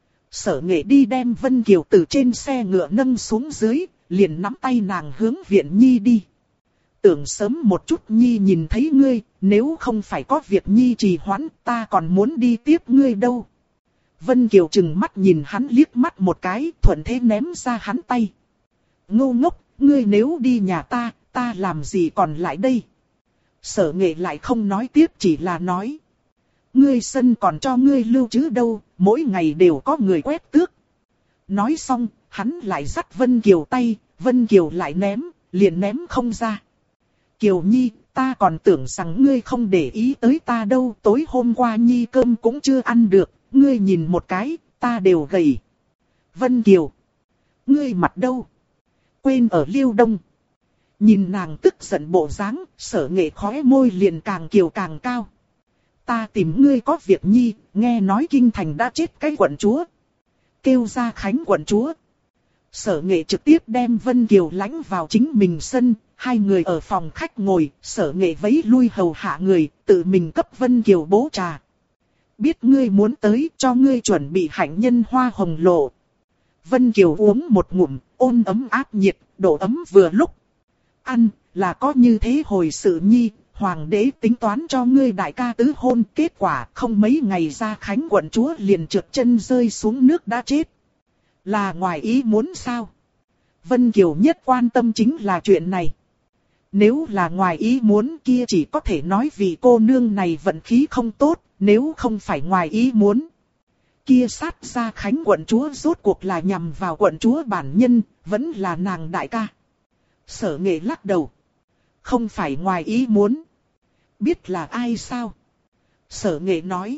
Sở Nghệ đi đem Vân Kiều từ trên xe ngựa nâng xuống dưới, liền nắm tay nàng hướng viện nhi đi. Tưởng sớm một chút nhi nhìn thấy ngươi, nếu không phải có việc nhi trì hoãn, ta còn muốn đi tiếp ngươi đâu. Vân Kiều trừng mắt nhìn hắn liếc mắt một cái, thuận thế ném ra hắn tay. Ngu ngốc, ngươi nếu đi nhà ta, ta làm gì còn lại đây. Sở Nghệ lại không nói tiếp, chỉ là nói. Ngươi sân còn cho ngươi lưu trữ đâu, mỗi ngày đều có người quét tước. Nói xong, hắn lại dắt Vân Kiều tay, Vân Kiều lại ném, liền ném không ra. Kiều Nhi, ta còn tưởng rằng ngươi không để ý tới ta đâu, tối hôm qua Nhi cơm cũng chưa ăn được, ngươi nhìn một cái, ta đều gầy. Vân Kiều, ngươi mặt đâu? Quên ở Liêu Đông. Nhìn nàng tức giận bộ dáng, Sở Nghệ khóe môi liền càng kiều càng cao. Ta tìm ngươi có việc nhi, nghe nói kinh thành đã chết cái quận chúa. Kêu ra Khánh quận chúa. Sở Nghệ trực tiếp đem Vân Kiều lãnh vào chính mình sân, hai người ở phòng khách ngồi, Sở Nghệ vẫy lui hầu hạ người, tự mình cấp Vân Kiều bố trà. Biết ngươi muốn tới, cho ngươi chuẩn bị hạnh nhân hoa hồng lộ. Vân Kiều uống một ngụm, ôn ấm áp nhiệt, độ ấm vừa lúc. Ăn, là có như thế hồi sự nhi. Hoàng đế tính toán cho ngươi đại ca tứ hôn, kết quả không mấy ngày ra Khánh quận chúa liền trượt chân rơi xuống nước đã chết. Là ngoài ý muốn sao? Vân Kiều nhất quan tâm chính là chuyện này. Nếu là ngoài ý muốn kia chỉ có thể nói vì cô nương này vận khí không tốt, nếu không phải ngoài ý muốn. Kia sát ra Khánh quận chúa rốt cuộc là nhằm vào quận chúa bản nhân, vẫn là nàng đại ca. Sở Nghệ lắc đầu. Không phải ngoài ý muốn. Biết là ai sao? Sở Nghệ nói.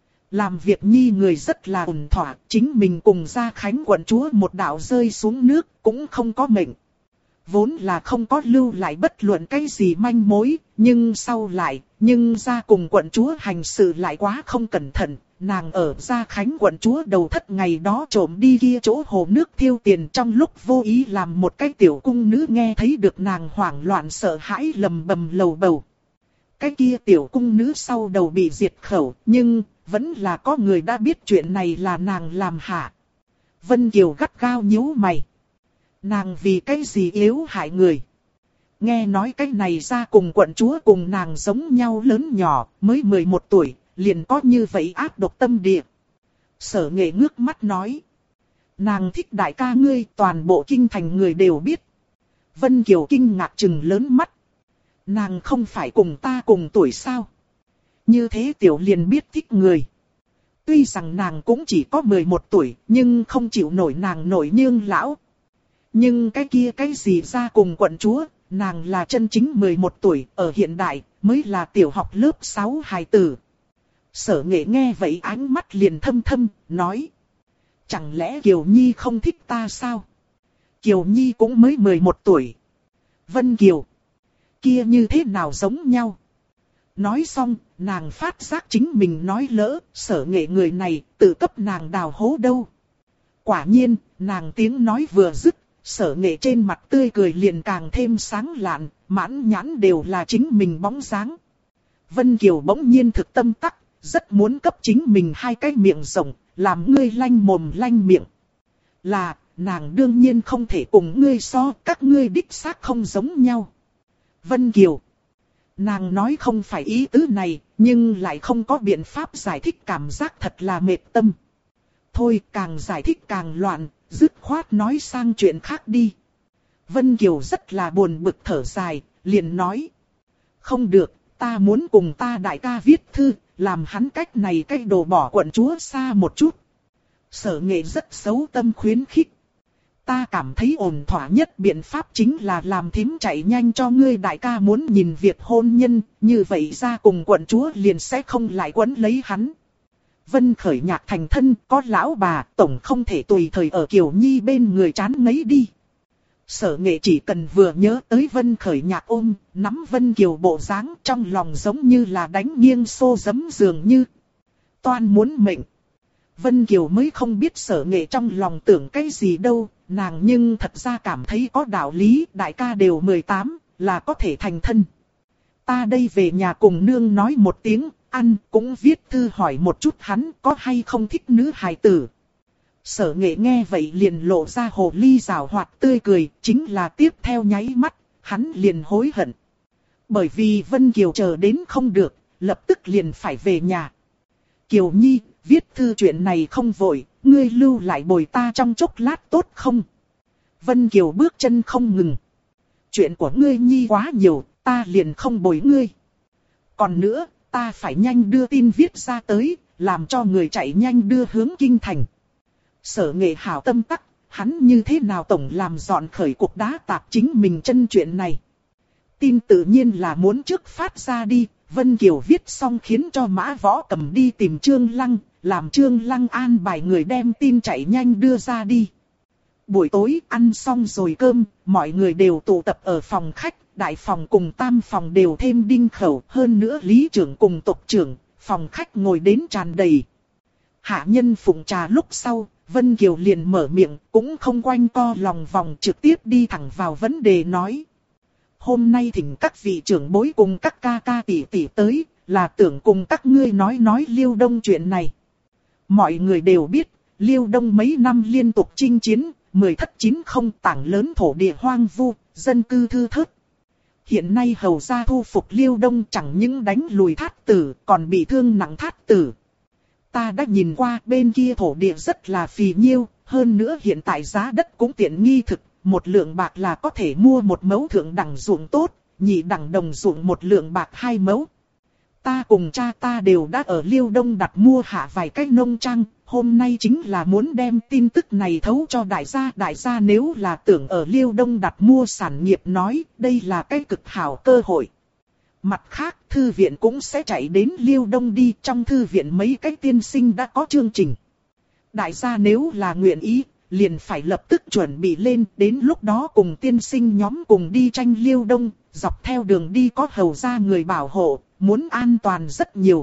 Làm việc nhi người rất là ổn thỏa, chính mình cùng ra Khánh quận chúa một đạo rơi xuống nước, cũng không có mệnh. Vốn là không có lưu lại bất luận cái gì manh mối, nhưng sau lại, ra cùng quận chúa hành sự lại quá không cẩn thận. Nàng ở Gia Khánh quận chúa đầu thất ngày đó trộm đi kia chỗ hồ nước thiêu tiền, trong lúc vô ý làm một cái tiểu cung nữ nghe thấy được nàng hoảng loạn sợ hãi lầm bầm lầu bầu. Cái kia tiểu cung nữ sau đầu bị diệt khẩu, nhưng vẫn là có người đã biết chuyện này là nàng làm hả. Vân Kiều gắt gao nhíu mày. Nàng vì cái gì yếu hại người? Nghe nói cái này ra cùng quận chúa cùng nàng giống nhau lớn nhỏ, mới 11 tuổi, liền có như vậy ác độc tâm địa. Sở Nghệ ngước mắt nói. Nàng thích đại ca ngươi, toàn bộ kinh thành người đều biết. Vân Kiều kinh ngạc trừng lớn mắt. Nàng không phải cùng ta cùng tuổi sao? Như thế tiểu liền biết thích người. Tuy rằng nàng cũng chỉ có 11 tuổi, nhưng không chịu nổi nàng nổi nhương lão. Nhưng cái kia cái gì ra cùng quận chúa, nàng là chân chính 11 tuổi, ở hiện đại, mới là tiểu học lớp 6 hài tử. Sở Nghệ nghe vậy ánh mắt liền thâm thâm, nói. Chẳng lẽ Kiều Nhi không thích ta sao? Kiều Nhi cũng mới 11 tuổi. Vân Kiều. Kia như thế nào giống nhau? Nói xong, nàng phát giác chính mình nói lỡ, Sở Nghệ người này tự cấp nàng đào hố đâu. Quả nhiên, nàng tiếng nói vừa dứt, Sở Nghệ trên mặt tươi cười liền càng thêm sáng lạn, mãn nhãn đều là chính mình bóng dáng. Vân Kiều bỗng nhiên thực tâm tắc, rất muốn cấp chính mình hai cái miệng rộng, làm ngươi lanh mồm lanh miệng. Là, nàng đương nhiên không thể cùng ngươi so, các ngươi đích xác không giống nhau. Vân Kiều. Nàng nói không phải ý tứ này, nhưng lại không có biện pháp giải thích, cảm giác thật là mệt tâm. Thôi càng giải thích càng loạn, dứt khoát nói sang chuyện khác đi. Vân Kiều rất là buồn bực thở dài, liền nói. Không được, ta muốn cùng ta đại ca viết thư, làm hắn cách này cách đồ bỏ quận chúa xa một chút. Sở Nghệ rất xấu tâm khuyến khích. Ta cảm thấy ổn thỏa nhất biện pháp chính là làm thím chạy nhanh cho ngươi đại ca muốn nhìn việc hôn nhân, như vậy ra cùng quận chúa liền sẽ không lại quấn lấy hắn. Vân Khởi Nhạc thành thân, có lão bà, tổng không thể tùy thời ở Kiều Nhi bên người chán ngấy đi. Sở Nghệ chỉ cần vừa nhớ tới Vân Khởi Nhạc ôm, nắm Vân Kiều bộ dáng, trong lòng giống như là đánh nghiêng xô giấm dường như. Toan muốn mệnh. Vân Kiều mới không biết Sở Nghệ trong lòng tưởng cái gì đâu, nàng nhưng thật ra cảm thấy có đạo lý, đại ca đều 18, là có thể thành thân. Ta đây về nhà cùng nương nói một tiếng, ăn cũng viết thư hỏi một chút hắn có hay không thích nữ hài tử. Sở Nghệ nghe vậy liền lộ ra hồ ly rào hoạt tươi cười, chính là tiếp theo nháy mắt, hắn liền hối hận. Bởi vì Vân Kiều chờ đến không được, lập tức liền phải về nhà. Kiều Nhi, viết thư chuyện này không vội, ngươi lưu lại bồi ta trong chốc lát tốt không? Vân Kiều bước chân không ngừng. Chuyện của ngươi Nhi quá nhiều, ta liền không bồi ngươi. Còn nữa, ta phải nhanh đưa tin viết ra tới, làm cho người chạy nhanh đưa hướng kinh thành. Sở Nghệ hảo tâm tắc, hắn như thế nào tổng làm dọn khởi cục đá tạp chính mình chân chuyện này. Tin tự nhiên là muốn trước phát ra đi, Vân Kiều viết xong khiến cho Mã Võ cầm đi tìm Trương Lăng, làm Trương Lăng an bài người đem tin chạy nhanh đưa ra đi. Buổi tối ăn xong rồi cơm, mọi người đều tụ tập ở phòng khách, đại phòng cùng tam phòng đều thêm đinh khẩu, hơn nữa lý trưởng cùng tộc trưởng, phòng khách ngồi đến tràn đầy. Hạ nhân phụng trà lúc sau, Vân Kiều liền mở miệng, cũng không quanh co lòng vòng, trực tiếp đi thẳng vào vấn đề nói. Hôm nay thỉnh các vị trưởng bối cùng các ca ca tỷ tỷ tới, là tưởng cùng các ngươi nói Liêu Đông chuyện này. Mọi người đều biết, Liêu Đông mấy năm liên tục chinh chiến, 10 thất 90 tảng lớn thổ địa hoang vu, dân cư thư thớt. Hiện nay hầu gia thu phục Liêu Đông chẳng những đánh lùi Thát Tử, còn bị thương nặng Thát Tử. Ta đã nhìn qua bên kia thổ địa rất là phì nhiêu, hơn nữa hiện tại giá đất cũng tiện nghi thực, một lượng bạc là có thể mua một mẫu thượng đẳng ruộng tốt, nhị đẳng đồng ruộng một lượng bạc 2 mẫu. Ta cùng cha ta đều đã ở Liêu Đông đặt mua hạ vài cái nông trang, hôm nay chính là muốn đem tin tức này thấu cho đại gia nếu là tưởng ở Liêu Đông đặt mua sản nghiệp nói, đây là cái cực hảo cơ hội. Mặt khác, thư viện cũng sẽ chạy đến Liêu Đông đi, trong thư viện mấy cái tiên sinh đã có chương trình. Đại gia nếu là nguyện ý, liền phải lập tức chuẩn bị lên, đến lúc đó cùng tiên sinh nhóm cùng đi tranh Liêu Đông, dọc theo đường đi có hầu gia người bảo hộ, muốn an toàn rất nhiều.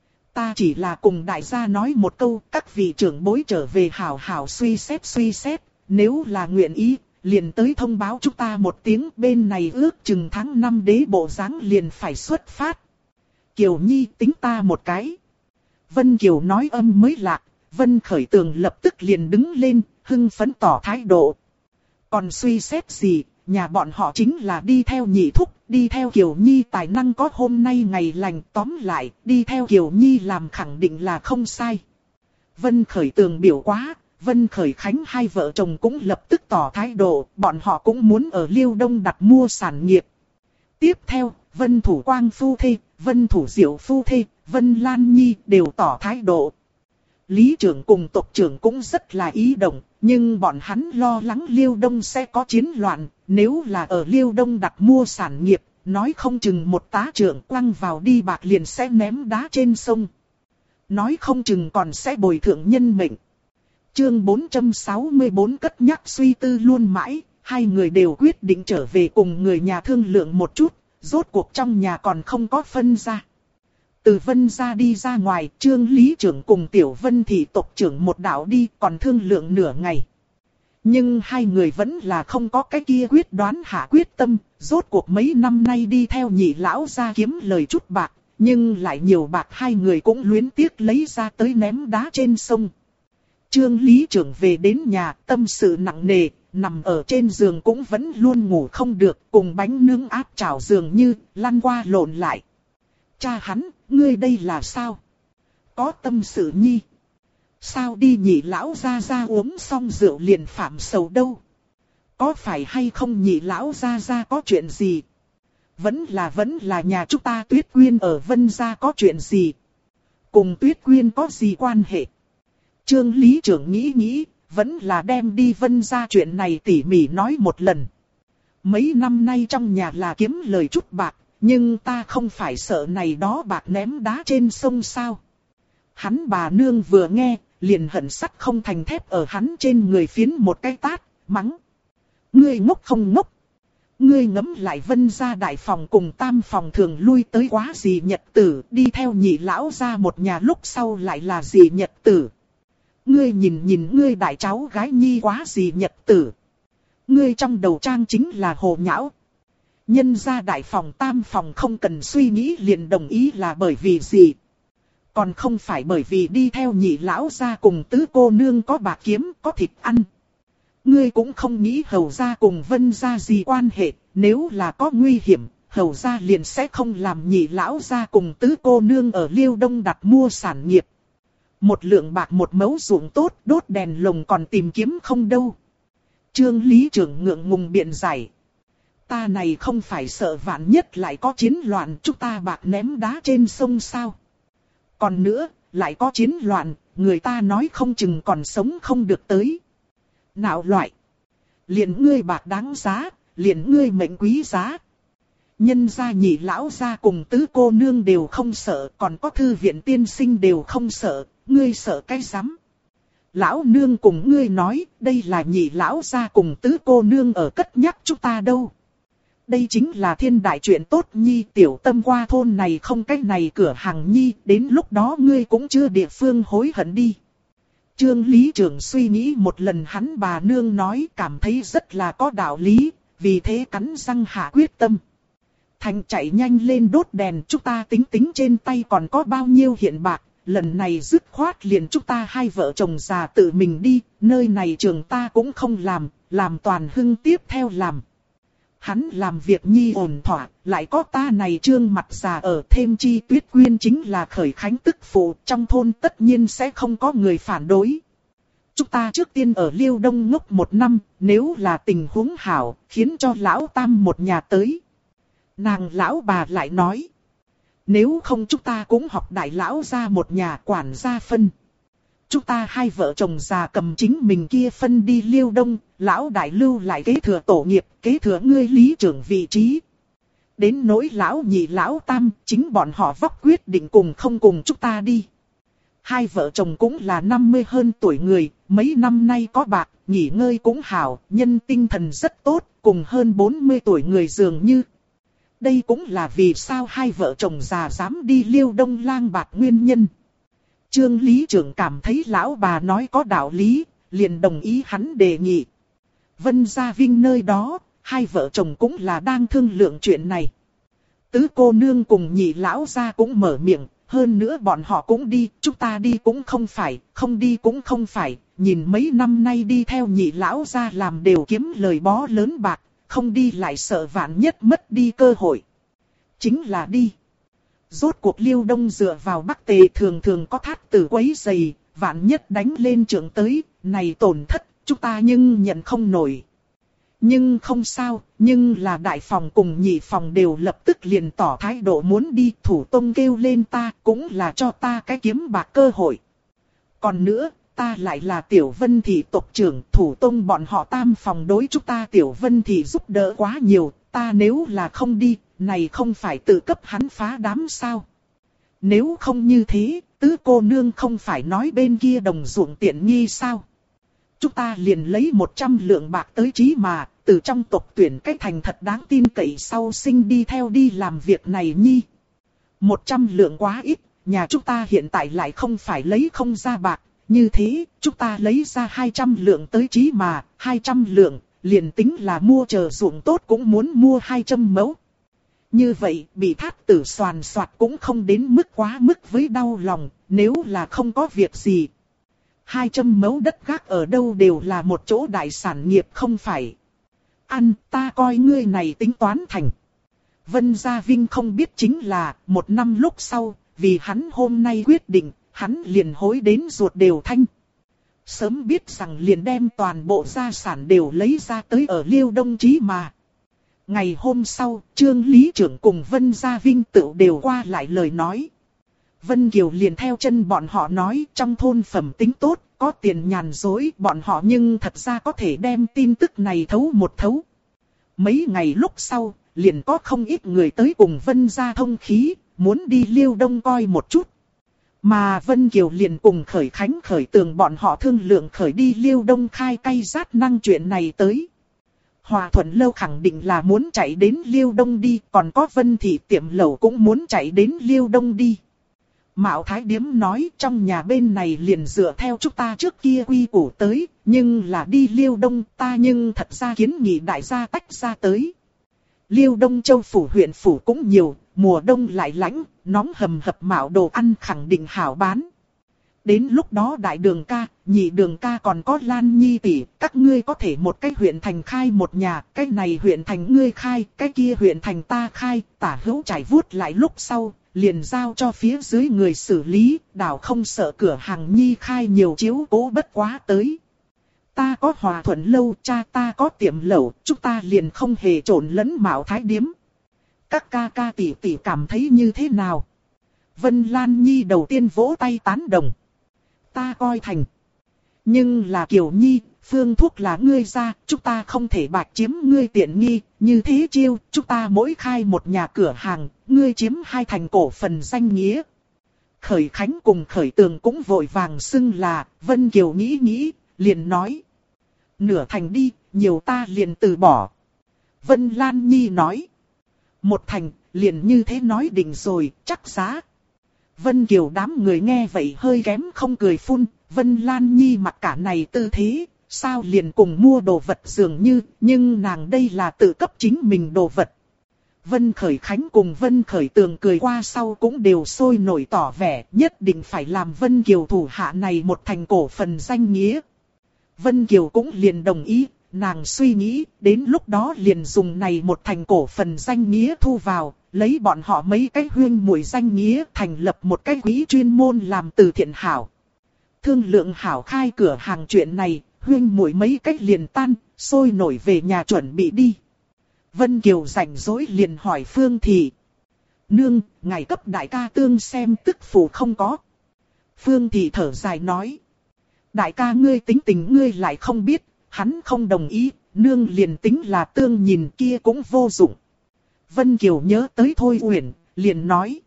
Ta chỉ là cùng đại gia nói một câu, các vị trưởng bối trở về hảo hảo suy xét, nếu là nguyện ý, liền tới thông báo chúng ta một tiếng, bên này ước chừng tháng 5 đế bộ dáng liền phải xuất phát. Kiều Nhi tính ta một cái. Vân Kiều nói âm mới lạc, Vân Khởi Tường lập tức liền đứng lên, hưng phấn tỏ thái độ. Còn suy xét gì, nhà bọn họ chính là đi theo nhị thúc, đi theo Kiều Nhi tài năng có hôm nay ngày lành, tóm lại, đi theo Kiều Nhi làm khẳng định là không sai. Vân Khởi tường biểu quá, Vân Khởi Khánh hai vợ chồng cũng lập tức tỏ thái độ, bọn họ cũng muốn ở Liêu Đông đặt mua sản nghiệp. Tiếp theo, Vân Thủ Quang phu thê, Vân Thủ Diệu phu thê, Vân Lan Nhi đều tỏ thái độ. Lý trưởng cùng tộc trưởng cũng rất là ý động, nhưng bọn hắn lo lắng Liêu Đông sẽ có chiến loạn, nếu là ở Liêu Đông đặt mua sản nghiệp, nói không chừng một tá trưởng quăng vào đi bạc liền sẽ ném đá trên sông. Nói không chừng còn sẽ bồi thượng nhân mệnh. Chương 464 cất nhắc suy tư luôn mãi, hai người đều quyết định trở về cùng người nhà thương lượng một chút, rốt cuộc trong nhà còn không có phân ra. Từ Vân gia đi ra ngoài, Trương Lý trưởng cùng Tiểu Vân thị tộc trưởng một đạo đi, còn thương lượng nửa ngày. Nhưng hai người vẫn là không có cái kia quyết đoán hạ quyết tâm, rốt cuộc mấy năm nay đi theo nhị lão gia kiếm lời chút bạc, nhưng lại nhiều bạc hai người cũng luyến tiếc lấy ra tới ném đá trên sông. Trương Lý trưởng về đến nhà, tâm sự nặng nề, nằm ở trên giường cũng vẫn luôn ngủ không được, cùng bánh nướng áp chảo giường như, lăn qua lộn lại. Cha hắn, ngươi đây là sao? Có tâm sự nhi. Sao đi nhị lão ra uống xong rượu liền phạm sầu đâu? Có phải hay không nhị lão ra có chuyện gì? Vẫn là nhà chúng ta Tuyết Quyên ở Vân gia có chuyện gì? Cùng Tuyết Quyên có gì quan hệ? Trương Lý trưởng nghĩ, vẫn là đem đi Vân gia chuyện này tỉ mỉ nói một lần. Mấy năm nay trong nhà là kiếm lời chút bạc, nhưng ta không phải sợ này đó bạc ném đá trên sông sao. Hắn bà nương vừa nghe, liền hận sắt không thành thép ở hắn trên người phiến một cái tát, mắng. Ngươi ngốc không ngốc. Ngươi ngẫm lại Vân gia đại phòng cùng tam phòng thường lui tới quá gì nhật tử, đi theo nhị lão ra một nhà lúc sau lại là gì nhật tử. Ngươi nhìn ngươi đại cháu gái nhi quá gì nhật tử. Ngươi trong đầu trang chính là hồ nhão. Nhân gia đại phòng tam phòng không cần suy nghĩ liền đồng ý là bởi vì gì. Còn không phải bởi vì đi theo nhị lão gia cùng tứ cô nương có bạc kiếm, có thịt ăn. Ngươi cũng không nghĩ hầu gia cùng Vân gia gì quan hệ, nếu là có nguy hiểm, hầu gia liền sẽ không làm nhị lão gia cùng tứ cô nương ở Liêu Đông đặt mua sản nghiệp. Một lượng bạc một mấu ruộng tốt, đốt đèn lồng còn tìm kiếm không đâu. Trương Lý trưởng ngượng ngùng biện giải. Ta này không phải sợ vạn nhất lại có chiến loạn, chúng ta bạc ném đá trên sông sao. Còn nữa, lại có chiến loạn, người ta nói không chừng còn sống không được tới. Nào loại. Liền ngươi bạc đáng giá, liền ngươi mệnh quý giá. Nhân gia nhị lão gia cùng tứ cô nương đều không sợ, còn có thư viện tiên sinh đều không sợ, ngươi sợ cái rắm. Lão nương cùng ngươi nói, đây là nhị lão gia cùng tứ cô nương ở cất nhắc chúng ta đâu. Đây chính là thiên đại chuyện tốt nhi, tiểu tâm qua thôn này không cách này cửa hàng nhi, đến lúc đó ngươi cũng chưa địa phương hối hận đi. Trương Lý trưởng suy nghĩ một lần hắn bà nương nói cảm thấy rất là có đạo lý, vì thế cắn răng hạ quyết tâm. Thành chạy nhanh lên đốt đèn, chúng ta tính tính trên tay còn có bao nhiêu hiện bạc, lần này dứt khoát liền chúng ta hai vợ chồng già tự mình đi, nơi này trường ta cũng không làm toàn hưng tiếp theo làm. Hắn làm việc nhi ổn thỏa, lại có ta này trương mặt già ở thêm chi Tuyết Quyên chính là khởi khánh tức phụ, trong thôn tất nhiên sẽ không có người phản đối. Chúng ta trước tiên ở Liêu Đông ngốc một năm, nếu là tình huống hảo, khiến cho lão tam một nhà tới. Nàng lão bà lại nói, nếu không chúng ta cũng học đại lão ra một nhà quản gia phân. Chúng ta hai vợ chồng già cầm chính mình kia phân đi Liêu Đông, lão đại lưu lại kế thừa tổ nghiệp, kế thừa ngươi lý trưởng vị trí. Đến nỗi lão nhị lão tam, chính bọn họ vóc quyết định cùng không cùng chúng ta đi. Hai vợ chồng cũng là 50 hơn tuổi người, mấy năm nay có bạc, nghỉ ngơi cũng hảo, nhân tinh thần rất tốt, cùng hơn 40 tuổi người dường như. Đây cũng là vì sao hai vợ chồng già dám đi Liêu Đông lang bạc nguyên nhân. Trương Lý trưởng cảm thấy lão bà nói có đạo lý, liền đồng ý hắn đề nghị. Vân Gia Vinh nơi đó, hai vợ chồng cũng là đang thương lượng chuyện này. Tứ cô nương cùng nhị lão gia cũng mở miệng, hơn nữa bọn họ cũng đi, chúng ta đi cũng không phải, không đi cũng không phải, nhìn mấy năm nay đi theo nhị lão ra làm đều kiếm lời bó lớn bạc, không đi lại sợ vạn nhất mất đi cơ hội. Chính là đi. Rốt cuộc Liêu Đông dựa vào Bắc Tề thường thường có thát tử quấy rầy, vạn nhất đánh lên trưởng tới, này tổn thất, chúng ta nhưng nhận không nổi. Nhưng không sao, nhưng là đại phòng cùng nhị phòng đều lập tức liền tỏ thái độ muốn đi, thủ tông kêu lên ta, cũng là cho ta cái kiếm bạc cơ hội. Còn nữa, ta lại là Tiểu Vân Thị tộc trưởng, thủ tông bọn họ tam phòng đối chúng ta Tiểu Vân Thị giúp đỡ quá nhiều, ta nếu là không đi, này không phải tự cấp hắn phá đám sao. Nếu không như thế, tứ cô nương không phải nói bên kia đồng ruộng tiện nghi sao. Chúng ta liền lấy 100 lượng bạc tới chí mà, từ trong tộc tuyển cách thành thật đáng tin cậy sau sinh đi theo đi làm việc này nhi. 100 lượng quá ít, nhà chúng ta hiện tại lại không phải lấy không ra bạc, như thế, chúng ta lấy ra 200 lượng tới chí mà, 200 lượng, liền tính là mua chờ ruộng tốt cũng muốn mua 200 mẫu. Như vậy, bị thát tử soàn soạt cũng không đến mức quá mức với đau lòng, nếu là không có việc gì. 200 mẫu đất gác ở đâu đều là một chỗ đại sản nghiệp không phải. Ăn, ta coi ngươi này tính toán thành. Vân Gia Vinh không biết chính là, một năm lúc sau, vì hắn hôm nay quyết định, hắn liền hối đến ruột đều thanh. Sớm biết rằng liền đem toàn bộ gia sản đều lấy ra tới ở Liêu Đông chí mà. Ngày hôm sau, Trương Lý Trưởng cùng Vân Gia Vinh tự đều qua lại lời nói. Vân Kiều liền theo chân bọn họ nói trong thôn phẩm tính tốt, có tiền nhàn dối bọn họ nhưng thật ra có thể đem tin tức này thấu một thấu. Mấy ngày lúc sau, liền có không ít người tới cùng Vân Gia thông khí, muốn đi Liêu Đông coi một chút. Mà Vân Kiều liền cùng Khởi Khánh Khởi Tường bọn họ thương lượng khởi đi Liêu Đông khai cay rát năng chuyện này tới. Hòa Thuận Lâu khẳng định là muốn chạy đến Liêu Đông đi, còn có Vân Thị Tiệm Lẩu cũng muốn chạy đến Liêu Đông đi. Mạo Thái Điếm nói trong nhà bên này liền dựa theo chúng ta trước kia quy củ tới, nhưng là đi Liêu Đông ta nhưng thật ra kiến nghị đại gia tách ra tới. Liêu Đông châu phủ huyện phủ cũng nhiều, mùa đông lại lạnh, nóng hầm hập mạo đồ ăn khẳng định hảo bán. Đến lúc đó đại đường ca, nhị đường ca còn có Lan Nhi tỷ, các ngươi có thể một cái huyện thành khai một nhà, cái này huyện thành ngươi khai, cái kia huyện thành ta khai, tả hữu trải vuốt lại lúc sau, liền giao cho phía dưới người xử lý, đảo không sợ cửa hàng Nhi khai nhiều chiếu cố bất quá tới. Ta có Hòa Thuận Lâu, cha ta có Tiệm Lẩu, chúng ta liền không hề trộn lẫn Mạo Thái Điếm. Các ca ca tỷ tỷ cảm thấy như thế nào? Vân Lan Nhi đầu tiên vỗ tay tán đồng. Ta coi thành. Nhưng là Kiều Nhi, phương thuốc là ngươi ra, chúng ta không thể bạc chiếm ngươi tiện nghi, như thế chiêu, chúng ta mỗi khai một nhà cửa hàng, ngươi chiếm 2 thành cổ phần danh nghĩa. Khởi Khánh cùng Khởi Tường cũng vội vàng xưng là, Vân Kiều nghĩ nghĩ, liền nói. Nửa thành đi, nhiều ta liền từ bỏ. Vân Lan Nhi nói. 1 thành, liền như thế nói định rồi, chắc giá. Vân Kiều đám người nghe vậy hơi kém không cười phun, Vân Lan Nhi mặc cả này tư thế, sao liền cùng mua đồ vật dường như, nhưng nàng đây là tự cấp chính mình đồ vật. Vân Khởi Khánh cùng Vân Khởi Tường cười qua sau cũng đều sôi nổi tỏ vẻ nhất định phải làm Vân Kiều thủ hạ này 1 thành cổ phần danh nghĩa. Vân Kiều cũng liền đồng ý, nàng suy nghĩ, đến lúc đó liền dùng này 1 thành cổ phần danh nghĩa thu vào, lấy bọn họ mấy cái huyên muội danh nghĩa thành lập một cái quỹ chuyên môn làm từ thiện hảo. Thương lượng hảo khai cửa hàng chuyện này, huyên muội mấy cái liền tan, sôi nổi về nhà chuẩn bị đi. Vân Kiều rảnh rỗi liền hỏi Phương Thị. Nương, ngài cấp đại ca tương xem tức phù không có. Phương Thị thở dài nói. Đại ca ngươi tính tình ngươi lại không biết, hắn không đồng ý, nương liền tính là tương nhìn kia cũng vô dụng. Vân Kiều nhớ tới Thôi Uyển, liền nói.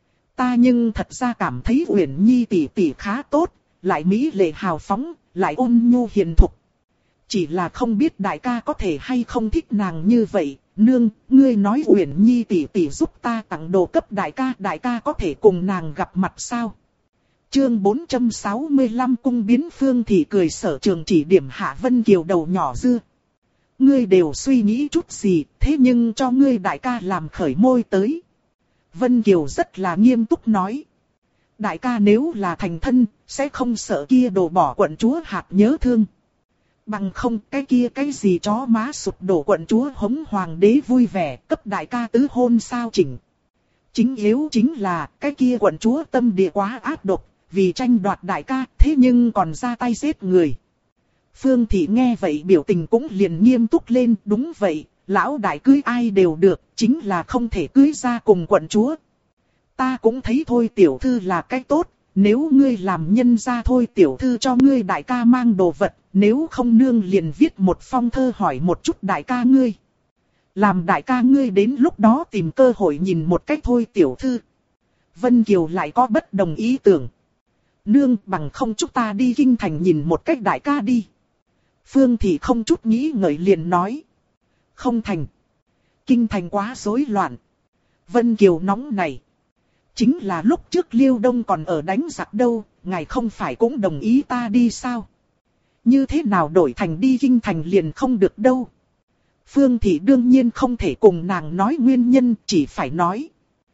Ta nhưng thật ra cảm thấy Uyển Nhi tỷ tỷ khá tốt, lại mỹ lệ hào phóng, lại ôn nhu hiền thục. Chỉ là không biết đại ca có thể hay không thích nàng như vậy, nương, ngươi nói Uyển Nhi tỷ tỷ giúp ta tặng đồ cấp đại ca có thể cùng nàng gặp mặt sao? Chương 465 cung biến Phương Thị cười sở trường chỉ điểm hạ Vân Kiều đầu nhỏ dưa. Ngươi đều suy nghĩ chút gì, thế nhưng cho ngươi đại ca làm khởi môi tới. Vân Kiều rất là nghiêm túc nói. Đại ca nếu là thành thân, sẽ không sợ kia đổ bỏ quận chúa hạt nhớ thương. Bằng không cái kia cái gì chó má sụp đổ quận chúa hống hoàng đế vui vẻ cấp đại ca tứ hôn sao chỉnh. Chính yếu chính là cái kia quận chúa tâm địa quá ác độc, vì tranh đoạt đại ca thế nhưng còn ra tay giết người. Phương Thị nghe vậy biểu tình cũng liền nghiêm túc lên, đúng vậy, lão đại cưới ai đều được, chính là không thể cưới ra cùng quận chúa. Ta cũng thấy thôi tiểu thư là cái tốt, nếu ngươi làm nhân ra thôi tiểu thư cho ngươi đại ca mang đồ vật, nếu không nương liền viết một phong thơ hỏi một chút đại ca ngươi. Làm đại ca ngươi đến lúc đó tìm cơ hội nhìn một cách thôi tiểu thư. Vân Kiều lại có bất đồng ý tưởng. Nương bằng không chúng ta đi kinh thành nhìn một cách đại ca đi. Phương Thị không chút nghĩ ngợi liền nói. Không thành. Kinh thành quá rối loạn. Vân Kiều nóng này. Chính là lúc trước Liêu Đông còn ở đánh giặc đâu, ngài không phải cũng đồng ý ta đi sao? Như thế nào đổi thành đi kinh thành liền không được đâu. Phương Thị đương nhiên không thể cùng nàng nói nguyên nhân, chỉ phải nói.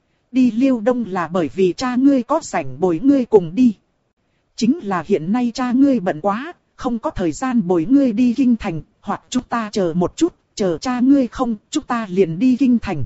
Đi Liêu Đông là bởi vì cha ngươi có rảnh bồi ngươi cùng đi. Chính là hiện nay cha ngươi bận quá, không có thời gian bồi ngươi đi kinh thành, hoặc chúng ta chờ một chút, chờ cha ngươi không, chúng ta liền đi kinh thành.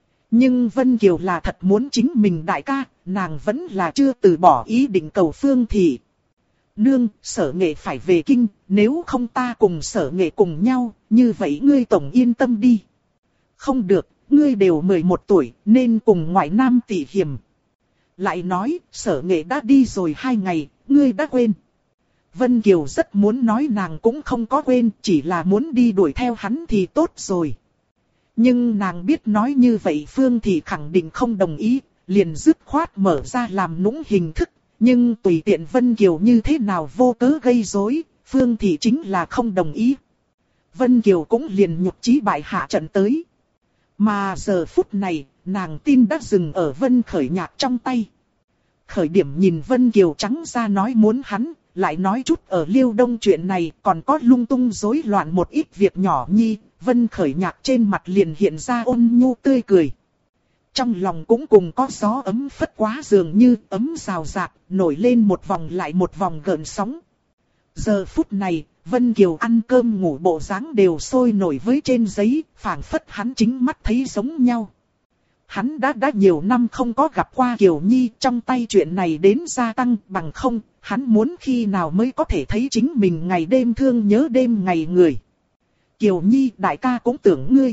Nhưng Vân Kiều là thật muốn chính mình đại ca, nàng vẫn là chưa từ bỏ ý định cầu Phương Thị. Nương, Sở Nghệ phải về kinh, nếu không ta cùng Sở Nghệ cùng nhau, như vậy ngươi tổng yên tâm đi. Không được, ngươi đều 11 tuổi, nên cùng ngoại nam tỷ hiểm. Lại nói, Sở Nghệ đã đi rồi 2 ngày, ngươi đã quên. Vân Kiều rất muốn nói nàng cũng không có quên, chỉ là muốn đi đuổi theo hắn thì tốt rồi. Nhưng nàng biết nói như vậy Phương Thị khẳng định không đồng ý, liền dứt khoát mở ra làm nũng hình thức. Nhưng tùy tiện Vân Kiều như thế nào vô cớ gây rối, Phương Thị chính là không đồng ý. Vân Kiều cũng liền nhục chí bại hạ trận tới. Mà giờ phút này, nàng tin đã dừng ở Vân Khởi Nhạc trong tay. Khởi điểm nhìn Vân Kiều trắng ra nói muốn hắn, lại nói chút ở Liêu Đông chuyện này còn có lung tung rối loạn một ít việc nhỏ nhi, Vân Khởi Nhạc trên mặt liền hiện ra ôn nhu tươi cười. Trong lòng cũng cùng có gió ấm phất quá dường như ấm rào rạc, nổi lên một vòng lại một vòng gợn sóng. Giờ phút này, Vân Kiều ăn cơm ngủ bộ dáng đều sôi nổi với trên giấy, phảng phất hắn chính mắt thấy giống nhau. Hắn đã nhiều năm không có gặp qua Kiều Nhi, trong tay chuyện này đến gia tăng bằng không, hắn muốn khi nào mới có thể thấy chính mình ngày đêm thương nhớ đêm ngày người. Kiều Nhi đại ca cũng tưởng ngươi.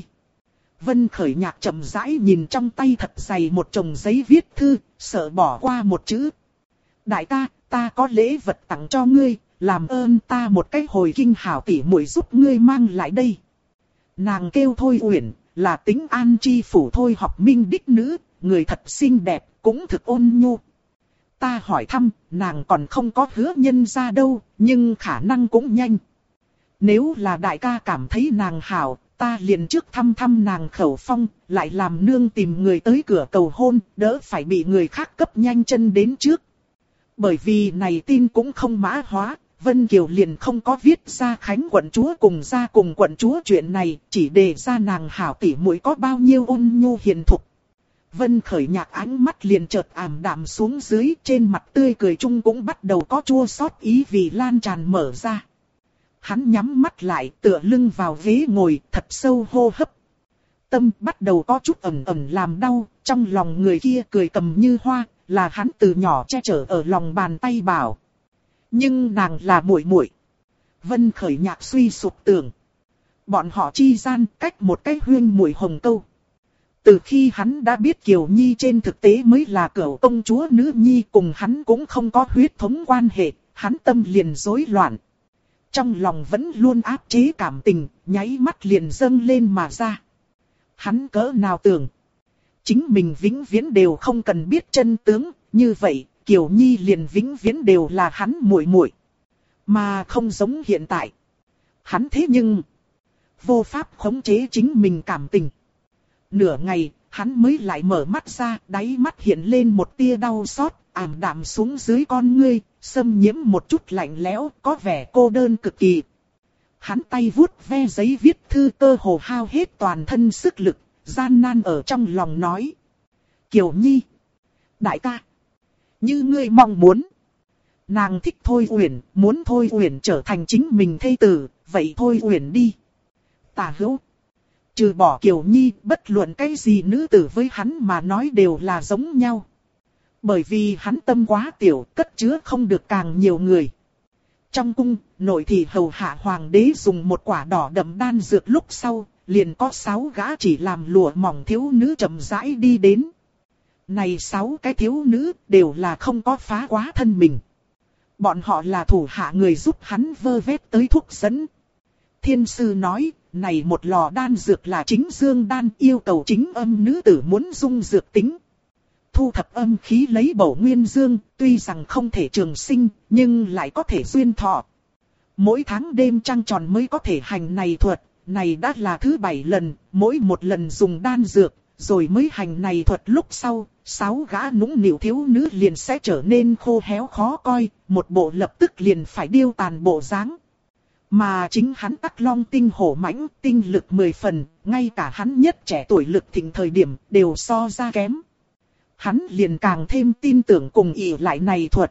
Vân Khởi Nhạc chậm rãi nhìn trong tay thật dày một chồng giấy viết thư, sợ bỏ qua một chữ. Đại ca, ta có lễ vật tặng cho ngươi, làm ơn ta một cái hồi kinh hảo tỉ muội giúp ngươi mang lại đây. Nàng kêu Thôi Uyển, là Tính An chi phủ Thôi Học Minh đích nữ, người thật xinh đẹp, cũng thực ôn nhu. Ta hỏi thăm, nàng còn không có hứa nhân ra đâu, nhưng khả năng cũng nhanh. Nếu là đại ca cảm thấy nàng hảo, ta liền trước thăm thăm nàng khẩu phong, lại làm nương tìm người tới cửa cầu hôn, đỡ phải bị người khác cấp nhanh chân đến trước. Bởi vì này tin cũng không mã hóa, Vân Kiều liền không có viết ra Khánh quận chúa cùng quận chúa chuyện này, chỉ đề ra nàng hảo tỉ muội có bao nhiêu ôn nhu hiền thục. Vân Khởi Nhạc ánh mắt liền chợt ảm đạm xuống dưới, trên mặt tươi cười chung cũng bắt đầu có chua xót ý vì lan tràn mở ra. Hắn nhắm mắt lại tựa lưng vào ghế ngồi thật sâu hô hấp. Tâm bắt đầu có chút ẩn ẩn làm đau, trong lòng người kia cười cầm như hoa, là hắn từ nhỏ che chở ở lòng bàn tay bảo. Nhưng nàng là muội muội. Vân Khởi Nhạc suy sụp tưởng. Bọn họ chi gian cách một cái huyên muội hồng câu. Từ khi hắn đã biết Kiều Nhi trên thực tế mới là cửu công chúa nữ nhi cùng hắn cũng không có huyết thống quan hệ, hắn tâm liền rối loạn. Trong lòng vẫn luôn áp chế cảm tình, nháy mắt liền dâng lên mà ra. Hắn cỡ nào tưởng. Chính mình vĩnh viễn đều không cần biết chân tướng, như vậy, Kiều Nhi liền vĩnh viễn đều là hắn muội muội, mà không giống hiện tại. Hắn thế nhưng vô pháp khống chế chính mình cảm tình. Nửa ngày, hắn mới lại mở mắt ra, đáy mắt hiện lên một tia đau xót, ảm đạm xuống dưới con ngươi, xâm nhiễm một chút lạnh lẽo, có vẻ cô đơn cực kỳ. Hắn tay vuốt ve giấy viết thư cơ hồ hao hết toàn thân sức lực, gian nan ở trong lòng nói. Kiều Nhi, đại ca, Như ngươi mong muốn. Nàng thích Thôi Uyển, muốn Thôi Uyển trở thành chính mình thê tử, vậy Thôi Uyển đi. Tả hữu. Trừ bỏ Kiều Nhi, bất luận cái gì nữ tử với hắn mà nói đều là giống nhau. Bởi vì hắn tâm quá tiểu, cất chứa không được càng nhiều người. Trong cung, nội thị hầu hạ hoàng đế dùng một quả đỏ đậm đan dược lúc sau, liền có 6 gã chỉ làm lụa mỏng thiếu nữ chậm rãi đi đến. Này 6 cái thiếu nữ đều là không có phá quá thân mình. Bọn họ là thủ hạ người giúp hắn vơ vét tới thuốc dẫn. Thiên sư nói, này một lò đan dược là chính dương đan, yêu cầu chính âm nữ tử muốn dung dược tính. Thu thập âm khí lấy bổ nguyên dương, tuy rằng không thể trường sinh, nhưng lại có thể duyên thọ. Mỗi tháng đêm trăng tròn mới có thể hành này thuật, này đã là thứ 7 lần, mỗi một lần dùng đan dược, rồi mới hành này thuật lúc sau, 6 gã nũng nịu thiếu nữ liền sẽ trở nên khô héo khó coi, một bộ lập tức liền phải điêu tàn bộ dáng. Mà chính hắn Tắc Long tinh hổ mãnh, tinh lực 10 phần, ngay cả hắn nhất trẻ tuổi lực thịnh thời điểm đều so ra kém. Hắn liền càng thêm tin tưởng cùng ỷ lại này thuật.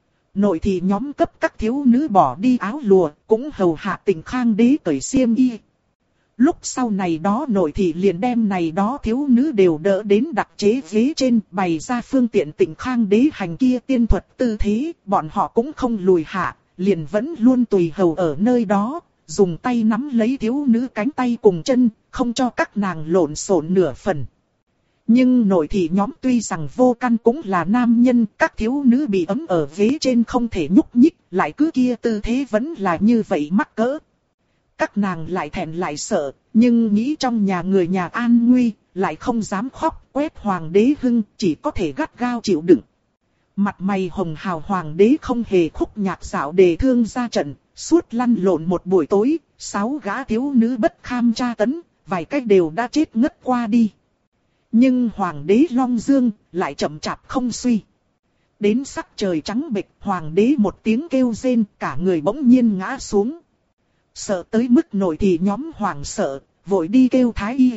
Nội thị nhóm cấp các thiếu nữ bỏ đi áo lụa, cũng hầu hạ Tỉnh Khang đế cởi xiêm y. Lúc sau này đó nội thị liền đem này đó thiếu nữ đều đỡ đến đặc chế ghế trên, bày ra phương tiện Tỉnh Khang đế hành kia tiên thuật tư thế, bọn họ cũng không lùi hạ, liền vẫn luôn tùy hầu ở nơi đó, dùng tay nắm lấy thiếu nữ cánh tay cùng chân, không cho các nàng lộn xộn nửa phần. Nhưng nội thị nhóm tuy rằng vô căn cũng là nam nhân, các thiếu nữ bị ấm ở ghế trên không thể nhúc nhích, lại cứ kia tư thế vẫn là như vậy mắc cỡ. Các nàng lại thẹn lại sợ, nhưng nghĩ trong nhà người nhà an nguy, lại không dám khóc, quét hoàng đế hưng, chỉ có thể gắt gao chịu đựng. Mặt mày hồng hào hoàng đế không hề khúc nhạc dạo đề thương ra trận, suốt lăn lộn một buổi tối, 6 gã thiếu nữ bất kham tra tấn, vài cách đều đã chết ngất qua đi. Nhưng hoàng đế Long Dương lại chậm chạp không suy. Đến sắc trời trắng bệch, hoàng đế một tiếng kêu rên, cả người bỗng nhiên ngã xuống. Sợ tới mức nội thị nhóm hoàng sợ, vội đi kêu thái y.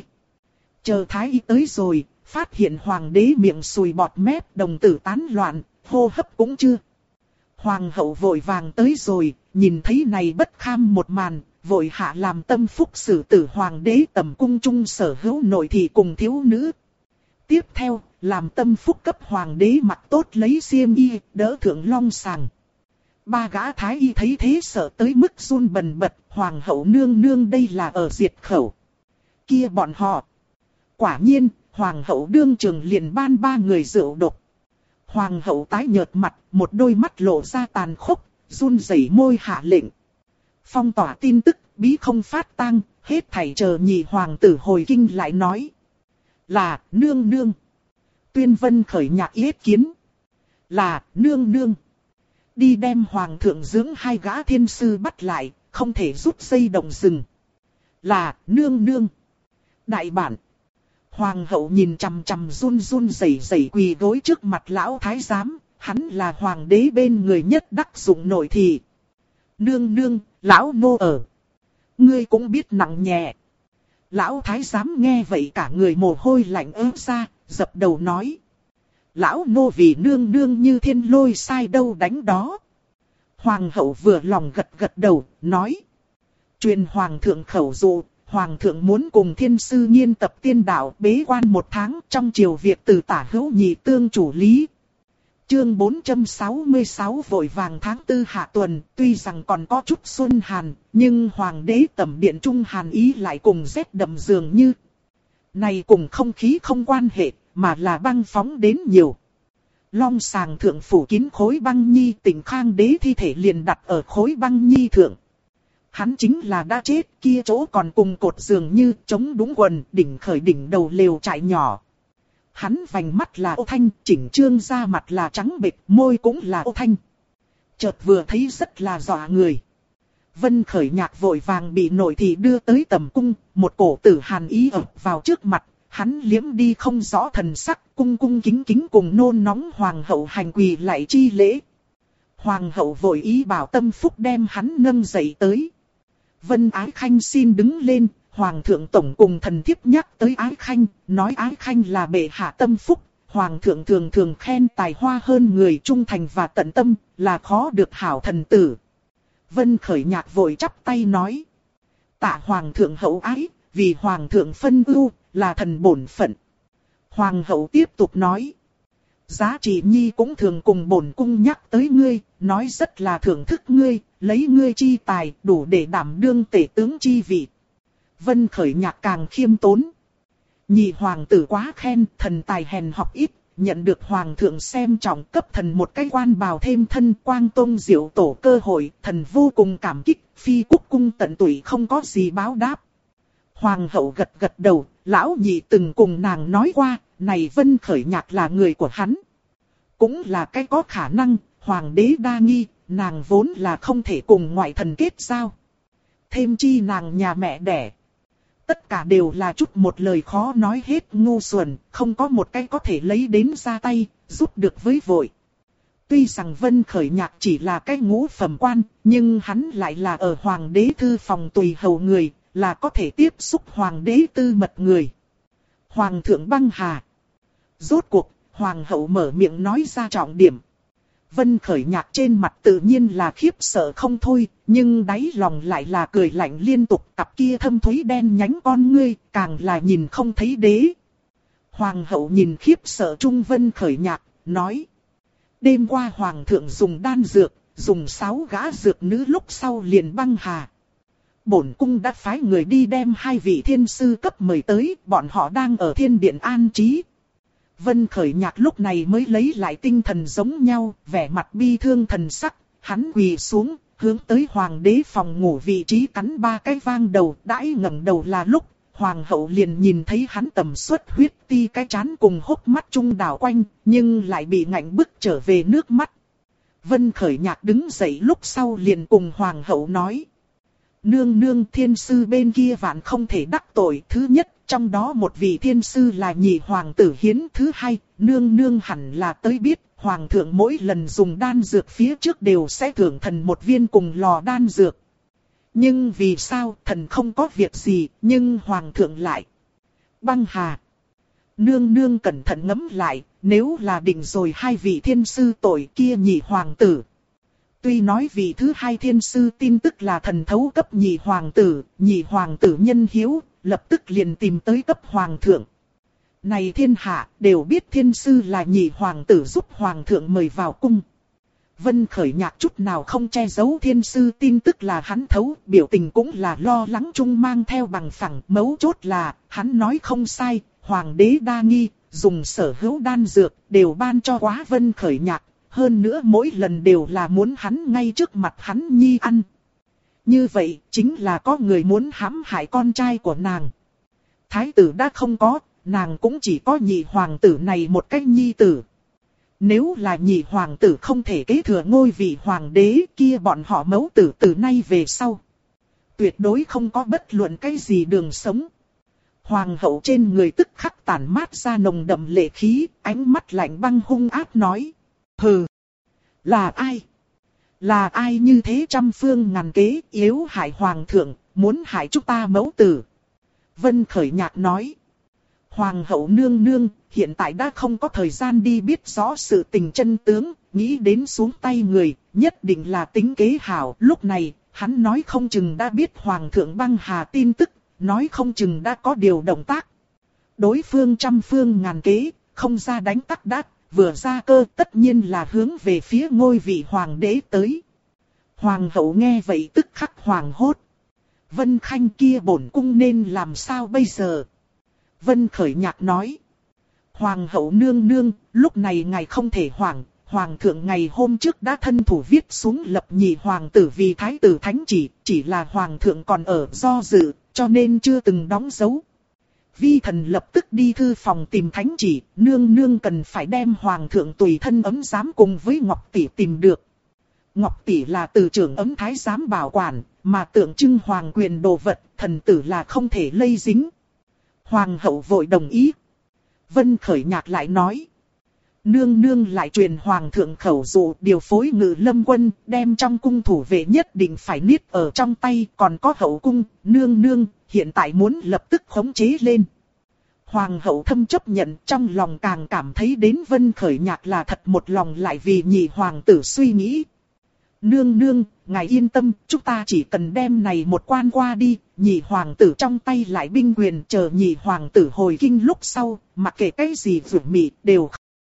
Chờ thái y tới rồi, phát hiện hoàng đế miệng sùi bọt mép, đồng tử tán loạn, hô hấp cũng chưa. Hoàng hậu vội vàng tới rồi, nhìn thấy này bất kham một màn, vội hạ làm tâm phúc xử tử hoàng đế tầm cung trung sở hữu nội thị cùng thiếu nữ. Tiếp theo, làm tâm phúc cấp hoàng đế mặc tốt lấy xiêm y, đỡ thượng long sàng. 3 gã thái y thấy thế sợ tới mức run bần bật, hoàng hậu nương nương đây là ở diệt khẩu. Kia bọn họ. Quả nhiên, hoàng hậu đương trường liền ban 3 người rượu độc. Hoàng hậu tái nhợt mặt, một đôi mắt lộ ra tàn khốc, run rẩy môi hạ lệnh. Phong tỏa tin tức, bí không phát tang, hết thảy chờ nhị hoàng tử hồi kinh lại nói. Là, nương nương. Tuyên Vân khởi nhạc yết kiến. Là, nương nương. Đi đem hoàng thượng dưỡng 2 gã thiên sư bắt lại, không thể rút dây động rừng. Là, nương nương. Đại bản. Hoàng hậu nhìn chằm chằm run run rẩy rẩy quỳ gối trước mặt lão thái giám, hắn là hoàng đế bên người nhất đắc dụng nội thị. Nương nương, lão nô ở. Ngươi cũng biết nặng nhẹ. Lão thái giám nghe vậy cả người mồ hôi lạnh ớt ra, dập đầu nói. Lão nô vì nương nương như thiên lôi sai đâu đánh đó. Hoàng hậu vừa lòng gật gật đầu, nói. Truyền hoàng thượng khẩu dụ, hoàng thượng muốn cùng thiên sư nghiên tập tiên đạo bế quan 1 tháng trong triều việc từ tả hữu nhị tương chủ lý. Chương 466 vội vàng tháng 4 hạ tuần, tuy rằng còn có chút xuân hàn, nhưng hoàng đế tẩm điện trung hàn ý lại cùng rét đậm dường như. Này cùng không khí không quan hệ, mà là băng phóng đến nhiều. Long sàng thượng phủ kín khối băng nhi, Tỉnh Khang đế thi thể liền đặt ở khối băng nhi thượng. Hắn chính là đã chết, kia chỗ còn cùng cột dường như chống đúng quần, đỉnh khởi đỉnh đầu lều trại nhỏ. Hắn vành mắt là ô thanh, chỉnh trương da mặt là trắng bệch, môi cũng là ô thanh. Chợt vừa thấy rất là dọa người. Vân khởi nhạc vội vàng bị nội thị đưa tới tầm cung, một cổ tử hàn ý ập vào trước mặt, hắn liếm đi không rõ thần sắc, cung cung kính kính cùng nôn nóng hoàng hậu hành quỳ lại chi lễ. Hoàng hậu vội ý bảo tâm phúc đem hắn nâng dậy tới. Vân Ái Khanh xin đứng lên, hoàng thượng tổng cùng thần thiếp nhắc tới Ái Khanh, nói Ái Khanh là bệ hạ tâm phúc, Hoàng thượng thường thường khen tài hoa hơn người, trung thành và tận tâm, là khó được hảo thần tử. Vân Khởi Nhạc vội chắp tay nói. Tạ Hoàng thượng hậu ái, vì Hoàng thượng phân ưu, là thần bổn phận. Hoàng hậu tiếp tục nói. Giá trị nhi cũng thường cùng bổn cung nhắc tới ngươi, nói rất là thưởng thức ngươi, lấy ngươi chi tài đủ để đảm đương tể tướng chi vị. Vân Khởi Nhạc càng khiêm tốn. Nhị hoàng tử quá khen, thần tài hèn học ít, nhận được hoàng thượng xem trọng, cấp thần một cái quan bào thêm thân, quang tông diệu tổ cơ hội, thần vô cùng cảm kích, phi quốc cung tận tụy không có gì báo đáp. Hoàng hậu gật gật đầu, lão nhị từng cùng nàng nói qua, này Vân Khởi Nhạc là người của hắn. Cũng là cái có khả năng, hoàng đế đa nghi, nàng vốn là không thể cùng ngoại thần kết giao. Thêm chi nàng nhà mẹ đẻ. Tất cả đều là chút một lời khó nói hết ngu xuẩn, không có một cái có thể lấy đến ra tay, giúp được với vội. Tuy rằng Vân Khởi Nhạc chỉ là cái ngũ phẩm quan, nhưng hắn lại là ở hoàng đế thư phòng tùy hầu người, là có thể tiếp xúc hoàng đế tư mật người. Hoàng thượng băng hà. Rốt cuộc, hoàng hậu mở miệng nói ra trọng điểm. Vân Khởi Nhạc trên mặt tự nhiên là khiếp sợ không thôi, nhưng đáy lòng lại là cười lạnh liên tục, cặp kia thâm thúy đen nhánh con ngươi, càng là nhìn không thấy đế. Hoàng hậu nhìn khiếp sợ trung Vân Khởi Nhạc, nói. Đêm qua hoàng thượng dùng đan dược, dùng 6 gã dược nữ lúc sau liền băng hà. Bổn cung đã phái người đi đem 2 vị thiên sư cấp mời tới, bọn họ đang ở thiên điện an trí. Vân Khởi Nhạc lúc này mới lấy lại tinh thần giống nhau, vẻ mặt bi thương thần sắc, hắn quỳ xuống, hướng tới hoàng đế phòng ngủ vị trí cắn 3 cái vang đầu, đãi ngẩng đầu là lúc, hoàng hậu liền nhìn thấy hắn tầm xuất huyết ti cái trán cùng hốc mắt trung đảo quanh, nhưng lại bị ngạnh bức trở về nước mắt. Vân Khởi Nhạc đứng dậy lúc sau liền cùng hoàng hậu nói. Nương nương, thiên sư bên kia vạn không thể đắc tội. Thứ nhất, trong đó một vị thiên sư là nhị hoàng tử Hiến. Thứ hai, nương nương hẳn là tới biết, hoàng thượng mỗi lần dùng đan dược phía trước đều sẽ thưởng thần một viên cùng lò đan dược. Nhưng vì sao thần không có việc gì, nhưng hoàng thượng lại băng hà. Nương nương cẩn thận ngẫm lại, nếu là định rồi 2 vị thiên sư tội kia nhị hoàng tử. Tuy nói vị thứ 2 thiên sư tin tức là thần thấu cấp nhị hoàng tử nhân hiếu, lập tức liền tìm tới cấp hoàng thượng. Này thiên hạ đều biết thiên sư là nhị hoàng tử giúp hoàng thượng mời vào cung. Vân Khởi Nhạc chút nào không che giấu thiên sư tin tức là hắn thấu, biểu tình cũng là lo lắng chung mang theo bằng phẳng, mấu chốt là hắn nói không sai, hoàng đế đa nghi, dùng sở hữu đan dược đều ban cho quá Vân Khởi Nhạc. Hơn nữa mỗi lần đều là muốn hắn ngay trước mặt hắn nhi ăn. Như vậy chính là có người muốn hãm hại con trai của nàng. Thái tử đã không có, nàng cũng chỉ có nhị hoàng tử này một cách nhi tử. Nếu là nhị hoàng tử không thể kế thừa ngôi vị hoàng đế kia, bọn họ mẫu tử từ nay về sau tuyệt đối không có bất luận cái gì đường sống. Hoàng hậu trên người tức khắc tản mát ra nồng đậm lệ khí, ánh mắt lạnh băng hung ác nói. Hừ, là ai? Là ai như thế trăm phương ngàn kế yếu hại hoàng thượng, muốn hại chúng ta mẫu tử? Vân Khởi Nhạc nói. Hoàng hậu nương nương, hiện tại đã không có thời gian đi biết rõ sự tình chân tướng, nghĩ đến xuống tay người, nhất định là tính kế hảo. Lúc này, hắn nói không chừng đã biết hoàng thượng băng hà tin tức, nói không chừng đã có điều động tác. Đối phương trăm phương ngàn kế, không ra đánh tắc đát. Vừa ra cơ tất nhiên là hướng về phía ngôi vị hoàng đế tới. Hoàng hậu nghe vậy tức khắc hoàng hốt. Vân Khanh kia bổn cung nên làm sao bây giờ? Vân Khởi Nhạc nói. Hoàng hậu nương nương, lúc này ngài không thể hoảng. Hoàng thượng ngày hôm trước đã thân thủ viết xuống lập nhị hoàng tử vì thái tử thánh chỉ là hoàng thượng còn ở do dự, cho nên chưa từng đóng dấu. Vi thần lập tức đi thư phòng tìm thánh chỉ, nương nương cần phải đem hoàng thượng tùy thân ấm giám cùng với Ngọc Tỷ tìm được. Ngọc Tỷ là từ trưởng ấm thái giám bảo quản, mà tượng trưng hoàng quyền đồ vật, thần tử là không thể lây dính. Hoàng hậu vội đồng ý. Vân Khởi Nhạc lại nói. Nương nương lại truyền hoàng thượng khẩu dụ điều phối ngự lâm quân, đem trong cung thủ vệ nhất định phải niết ở trong tay, còn có hậu cung, nương nương, hiện tại muốn lập tức khống chế lên. Hoàng hậu thâm chấp nhận, trong lòng càng cảm thấy đến Vân Khởi Nhạc là thật một lòng lại vì nhị hoàng tử suy nghĩ. Nương nương, ngài yên tâm, chúng ta chỉ cần đem này một quan qua đi, nhị hoàng tử trong tay lại binh quyền, chờ nhị hoàng tử hồi kinh lúc sau, mặc kệ cái gì vượt mị đều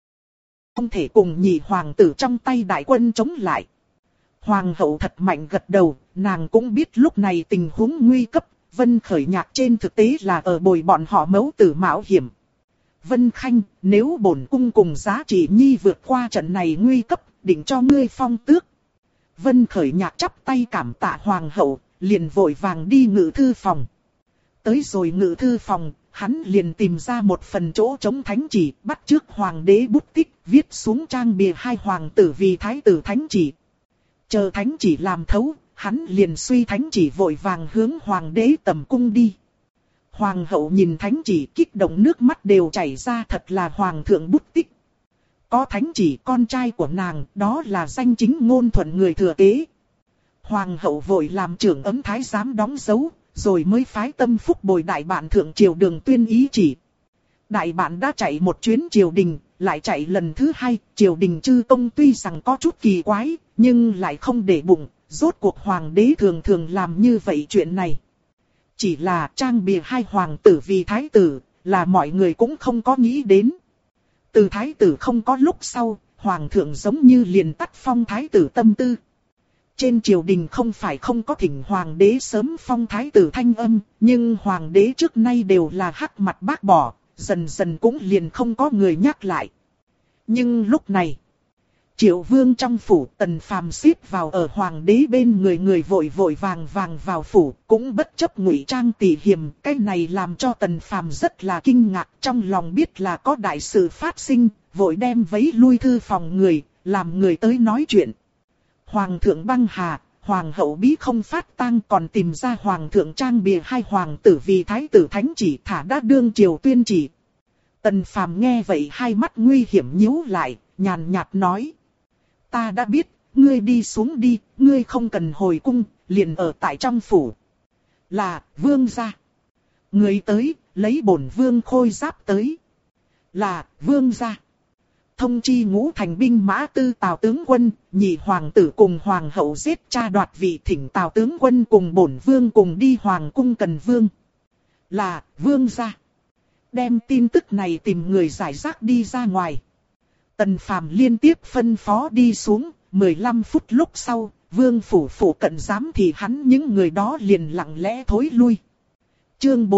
không thể cùng nhị hoàng tử trong tay đại quân chống lại. Hoàng hậu thật mạnh gật đầu, nàng cũng biết lúc này tình huống nguy cấp, Vân Khởi Nhạc trên thực tế là ở bồi bọn họ mẫu tử mạo hiểm. Vân Khanh, nếu bổn cung cùng Giá Trị Nhi vượt qua trận này nguy cấp, định cho ngươi phong tước. Vân Khởi Nhạc chắp tay cảm tạ hoàng hậu, liền vội vàng đi ngự thư phòng. Tới rồi ngự thư phòng, hắn liền tìm ra một phần chỗ trống thánh chỉ, bắt chước hoàng đế bút tích, viết xuống trang bìa hai hoàng tử vì thái tử thánh chỉ. Chờ thánh chỉ làm thấu, hắn liền suy thánh chỉ vội vàng hướng hoàng đế tầm cung đi. Hoàng hậu nhìn thánh chỉ kích động nước mắt đều chảy ra, thật là hoàng thượng bút tích. Có thánh chỉ con trai của nàng, đó là danh chính ngôn thuận người thừa kế. Hoàng hậu vội làm trưởng ấm thái giám đóng dấu, rồi mới phái Tâm Phúc bồi đại bạn thượng triều Đường tuyên ý chỉ. Đại bạn đã chạy một chuyến triều đình, lại chạy lần thứ hai, triều đình chư công tuy rằng có chút kỳ quái, nhưng lại không để bụng, rốt cuộc hoàng đế thường thường làm như vậy chuyện này. Chỉ là trang bìa hai hoàng tử vì thái tử, là mọi người cũng không có nghĩ đến. Từ thái tử không có lúc sau, hoàng thượng giống như liền tắt phong thái tử tâm tư. Trên triều đình không phải không có thỉnh hoàng đế sớm phong thái tử thanh âm, nhưng hoàng đế trước nay đều là hắc mặt bác bỏ, dần dần cũng liền không có người nhắc lại. Nhưng lúc này, Triệu Vương trong phủ, Tần Phàm xếp vào ở hoàng đế bên người, người vội vội vàng vào phủ, cũng bất chấp ngụy trang tỉ hiềm, cái này làm cho Tần Phàm rất là kinh ngạc, trong lòng biết là có đại sự phát sinh, vội đem vấy lui thư phòng người, làm người tới nói chuyện. Hoàng thượng băng hà, hoàng hậu bí không phát tang, còn tìm ra hoàng thượng trang bìa hai hoàng tử vì thái tử thánh chỉ, thả đã đương triều tuyên chỉ. Tần Phàm nghe vậy hai mắt nguy hiểm nhíu lại, nhàn nhạt nói: ta đã biết, ngươi đi xuống đi, ngươi không cần hồi cung, liền ở tại trong phủ. Là, vương gia. Người tới, lấy bổn vương khôi giáp tới. Là, vương gia. Thông chi Ngũ Thành binh mã tư Tào tướng quân, nhị hoàng tử cùng hoàng hậu giết cha đoạt vị, thỉnh Tào tướng quân cùng bổn vương cùng đi hoàng cung Cần Vương. Là, vương gia. Đem tin tức này tìm người giải rác đi ra ngoài. Tần Phàm liên tiếp phân phó đi xuống, 15 phút lúc sau, vương phủ phủ cận giám thì hắn những người đó liền lặng lẽ thối lui. Chương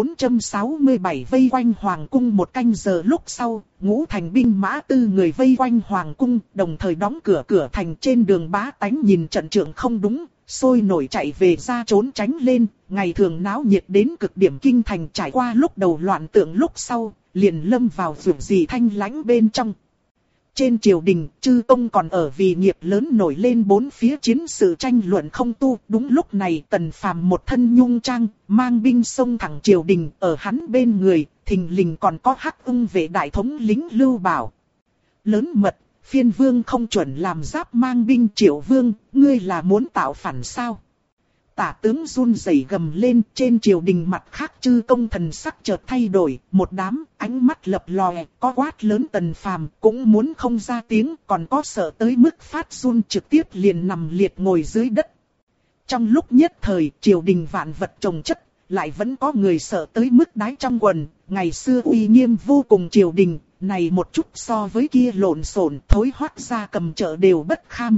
467 vây quanh hoàng cung. Một canh giờ lúc sau, Ngũ Thành binh mã tư người vây quanh hoàng cung, đồng thời đóng cửa thành. Trên đường bá tánh nhìn trận trượng không đúng, sôi nổi chạy về ra trốn tránh lên. Ngày thường náo nhiệt đến cực điểm kinh thành, trải qua lúc đầu loạn tượng lúc sau, liền lâm vào vượt gì thanh lãnh bên trong. Trên triều đình, chư công còn ở vì nghiệp lớn nổi lên bốn phía chiến sự tranh luận không tu. Đúng lúc này Tần Phàm một thân nhung trang, mang binh xông thẳng triều đình, ở hắn bên người, thình lình còn có Hắc Ưng vệ đại thống lĩnh Lưu Bảo. Lớn mật, phiên vương không chuẩn làm giáp mang binh. Triệu vương, ngươi là muốn tạo phản sao? Tả tướng run rẩy gầm lên. Trên triều đình mặt khác chư công thần sắc chợt thay đổi, một đám ánh mắt lập lòe, có quát lớn Tần Phàm cũng muốn không ra tiếng, còn có sợ tới mức phát run trực tiếp liền nằm liệt ngồi dưới đất. Trong lúc nhất thời triều đình vạn vật chồng chất, lại vẫn có người sợ tới mức đái trong quần. Ngày xưa uy nghiêm vô cùng triều đình, này một chút so với kia lộn xộn thối hoắc ra cầm chợ đều bất kham.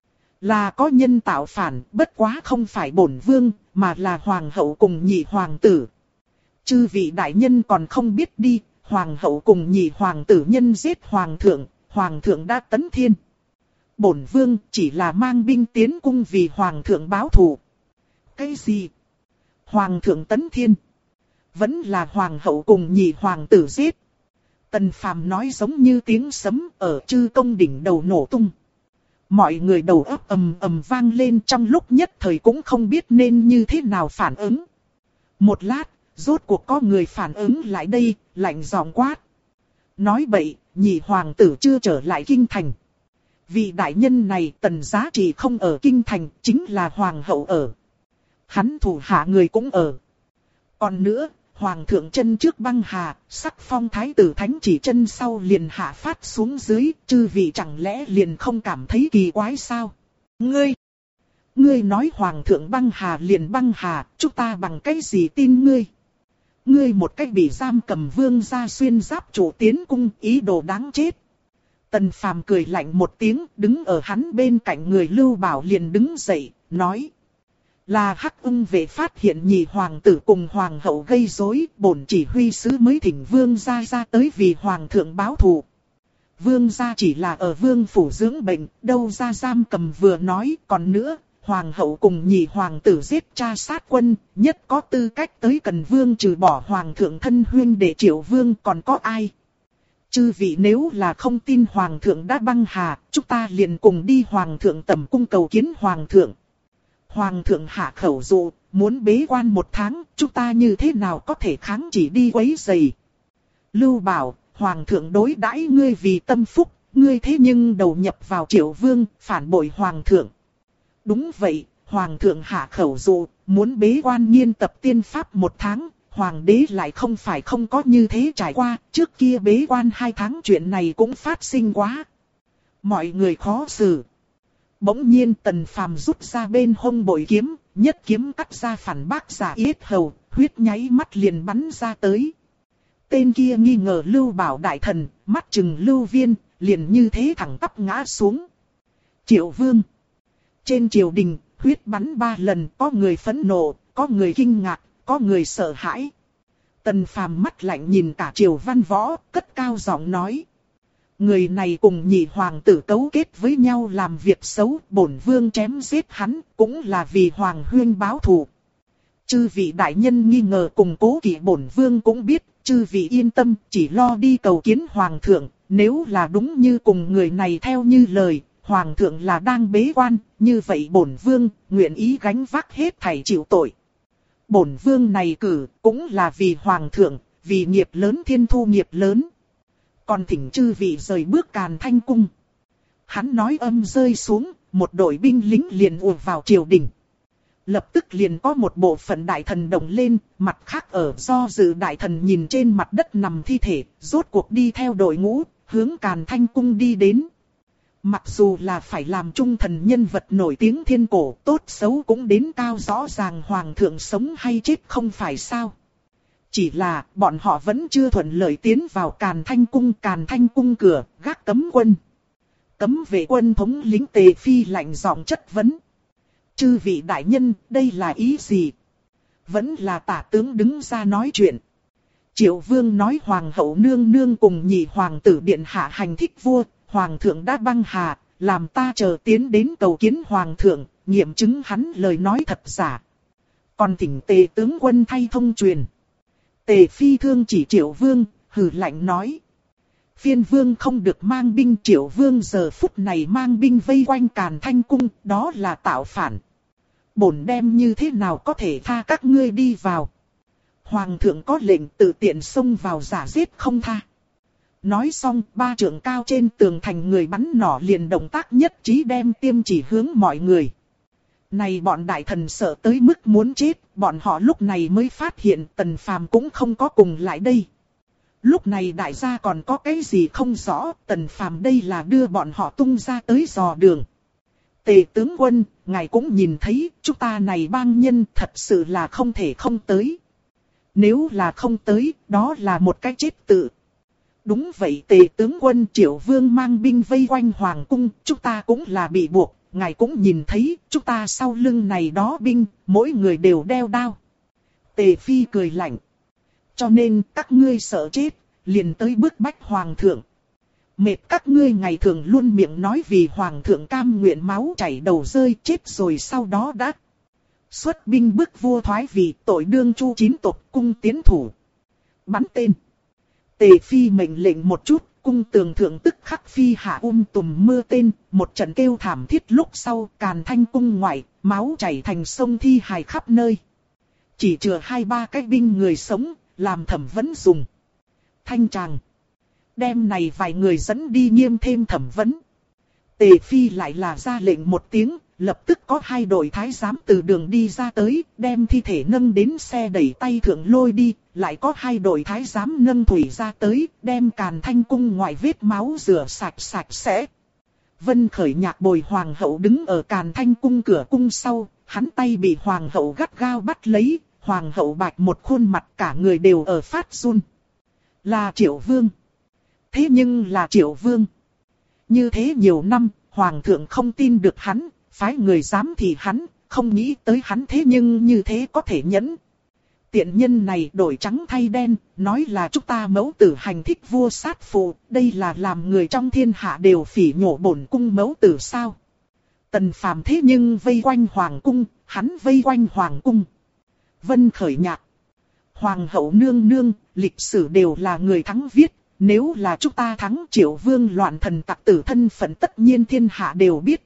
Là có nhân tạo phản, bất quá không phải bổn vương, mà là hoàng hậu cùng nhị hoàng tử. Chư vị đại nhân còn không biết đi, hoàng hậu cùng nhị hoàng tử nhân giết hoàng thượng đã tấn thiên. Bổn vương chỉ là mang binh tiến cung vì hoàng thượng báo thù. Cái gì? Hoàng thượng tấn thiên? Vẫn là hoàng hậu cùng nhị hoàng tử giết. Tần Phàm nói giống như tiếng sấm ở chư công đỉnh đầu nổ tung. Mọi người đầu óc ầm ầm vang lên, trong lúc nhất thời cũng không biết nên như thế nào phản ứng. Một lát, rốt cuộc có người phản ứng lại đây, lạnh giọng quát: nói bậy, nhị hoàng tử chưa trở lại kinh thành. Vị đại nhân này Tần Giá Trị không ở kinh thành, chính là hoàng hậu ở. Hắn thủ hạ người cũng ở. Còn nữa, hoàng thượng chân trước băng hà, sắc phong thái tử thánh chỉ chân sau liền hạ phát xuống dưới, chư vị chẳng lẽ liền không cảm thấy kỳ quái sao? Ngươi nói hoàng thượng băng hà liền băng hà, chúng ta bằng cái gì tin ngươi? Ngươi một cách bị giam cầm vương gia xuyên giáp chủ tiến cung, ý đồ đáng chết. Tần Phàm cười lạnh một tiếng, đứng ở hắn bên cạnh người Lưu Bảo liền đứng dậy, nói. Là Hắc Ưng vệ phát hiện nhị hoàng tử cùng hoàng hậu gây rối, bổn chỉ huy sứ mới thỉnh vương gia ra tới vì hoàng thượng báo thù. Vương gia chỉ là ở vương phủ dưỡng bệnh, đâu ra giam cầm vừa nói, còn nữa, hoàng hậu cùng nhị hoàng tử giết cha sát quân, nhất có tư cách tới cần vương trừ bỏ hoàng thượng thân huyên để Triệu Vương, còn có ai? Chư vị nếu là không tin hoàng thượng đã băng hà, chúng ta liền cùng đi hoàng thượng tẩm cung cầu kiến hoàng thượng. Hoàng thượng hạ khẩu dụ, muốn bế quan 1 tháng, chúng ta như thế nào có thể kháng chỉ đi quấy rầy? Lưu Bảo, hoàng thượng đối đãi ngươi vì tâm phúc, ngươi thế nhưng đầu nhập vào Triệu Vương, phản bội hoàng thượng. Đúng vậy, hoàng thượng hạ khẩu dụ, muốn bế quan nghiên tập tiên pháp 1 tháng, hoàng đế lại không phải không có như thế trải qua, trước kia bế quan 2 tháng chuyện này cũng phát sinh quá. Mọi người khó xử. Bỗng nhiên Tần Phàm rút ra bên hông bội kiếm, nhất kiếm cắt ra phản bác giả yết hầu, huyết nháy mắt liền bắn ra tới. Tên kia nghi ngờ Lưu Bảo đại thần, mắt chừng Lưu Viên, liền như thế thẳng tắp ngã xuống. Triệu Vương. Trên triều đình, huyết bắn 3 lần, có người phẫn nộ, có người kinh ngạc, có người sợ hãi. Tần Phàm mắt lạnh nhìn cả triều văn võ, cất cao giọng nói. Người này cùng nhị hoàng tử cấu kết với nhau làm việc xấu, bổn vương chém giết hắn, cũng là vì hoàng huyên báo thù. Chư vị đại nhân nghi ngờ cùng cố kỵ bổn vương cũng biết, chư vị yên tâm, chỉ lo đi cầu kiến hoàng thượng, nếu là đúng như cùng người này theo như lời, hoàng thượng là đang bế quan, như vậy bổn vương nguyện ý gánh vác hết thảy chịu tội. Bổn vương này cử cũng là vì hoàng thượng, vì nghiệp lớn thiên thu nghiệp lớn. Còn thỉnh chư vị rời bước Càn Thanh cung. Hắn nói âm rơi xuống, một đội binh lính liền ùa vào triều đình. Lập tức liền có một bộ phận đại thần động lên, mặt khác ở do dự đại thần nhìn trên mặt đất nằm thi thể, rốt cuộc đi theo đội ngũ, hướng Càn Thanh cung đi đến. Mặc dù là phải làm trung thần nhân vật nổi tiếng thiên cổ, tốt xấu cũng đến cao rõ ràng hoàng thượng sống hay chết không phải sao. Chỉ là bọn họ vẫn chưa thuận lợi tiến vào Càn Thanh cung cửa, gác cấm quân. Cấm vệ quân thống lĩnh Tề Phi lạnh giọng chất vấn. Chư vị đại nhân, đây là ý gì? Vẫn là tả tướng đứng ra nói chuyện. Triệu Vương nói hoàng hậu nương nương cùng nhị hoàng tử điện hạ hành thích vua, hoàng thượng đã băng hà, làm ta chờ tiến đến cầu kiến hoàng thượng, nghiệm chứng hắn lời nói thật giả. Còn thỉnh Tề tướng quân thay thông truyền. Tề Phi thương chỉ Triệu Vương, hừ lạnh nói. Phiên Vương không được mang binh, Triệu Vương giờ phút này mang binh vây quanh Càn Thanh cung, đó là tạo phản. Bổn đem như thế nào có thể tha các ngươi đi vào. Hoàng thượng có lệnh tự tiện xông vào giả giết không tha. Nói xong, 3 trượng cao trên tường thành người bắn nỏ liền động tác nhất trí đem tiêm chỉ hướng mọi người. Này bọn đại thần sợ tới mức muốn chết, bọn họ lúc này mới phát hiện Tần Phàm cũng không có cùng lại đây. Lúc này đại gia còn có cái gì không rõ, Tần Phàm đây là đưa bọn họ tung ra tới dò đường. Tề tướng quân, ngài cũng nhìn thấy, chúng ta này bang nhân thật sự là không thể không tới. Nếu là không tới, đó là một cái chết tự. Đúng vậy Tề tướng quân, Triệu Vương mang binh vây quanh hoàng cung, chúng ta cũng là bị buộc. Ngài cũng nhìn thấy, chúng ta sau lưng này đó binh, mỗi người đều đeo đao. Tề Phi cười lạnh. Cho nên các ngươi sợ chết, liền tới bức bách hoàng thượng. Mệt các ngươi ngày thường luôn miệng nói vì hoàng thượng cam nguyện máu chảy đầu rơi chết rồi sau đó đã. Xuất binh bức vua thoái vị tội đương chu 9 tộc cung tiến thủ. Bắn tên. Tề Phi mệnh lệnh một chút. Cung tường thượng tức khắc phi hạ tùm mưa tên, một trận kêu thảm thiết lúc sau Càn Thanh cung ngoại, máu chảy thành sông thi hài khắp nơi. Chỉ chừa 2-3 cái binh người sống, làm thẩm vấn dùng. Thanh tràng. Đem này vài người dẫn đi nghiêm thêm thẩm vấn. Tề Phi lại là ra lệnh một tiếng, lập tức có 2 đội thái giám từ đường đi ra tới, đem thi thể nâng đến xe đẩy tay thượng lôi đi, lại có 2 đội thái giám nâng thủy ra tới, đem Càn Thanh cung ngoài vết máu rửa sạch sạch sẽ. Vân Khởi Nhạc bồi hoàng hậu đứng ở Càn Thanh cung cửa cung sau, hắn tay bị hoàng hậu gắt gao bắt lấy, hoàng hậu bạch một khuôn mặt cả người đều ở phát run. Là Triệu Vương. Thế nhưng là Triệu Vương. Như thế nhiều năm, hoàng thượng không tin được hắn, phái người giám thị hắn, không nghĩ tới hắn thế nhưng như thế có thể nhẫn. Tiện nhân này đổi trắng thay đen, nói là chúng ta mẫu tử hành thích vua sát phụ, đây là làm người trong thiên hạ đều phỉ nhổ bổn cung mẫu tử sao. Tần Phàm thế nhưng vây quanh hoàng cung, hắn vây quanh hoàng cung. Vân Khởi Nhạc. Hoàng hậu nương nương, lịch sử đều là người thắng viết, nếu là chúng ta thắng Triệu Vương loạn thần tặc tử thân phận tất nhiên thiên hạ đều biết.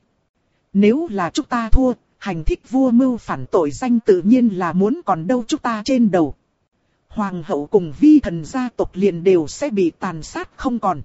Nếu là chúng ta thua, hành thích vua mưu phản tội danh tự nhiên là muốn còn đâu chúng ta trên đầu. Hoàng hậu cùng vi thần gia tộc liền đều sẽ bị tàn sát không còn.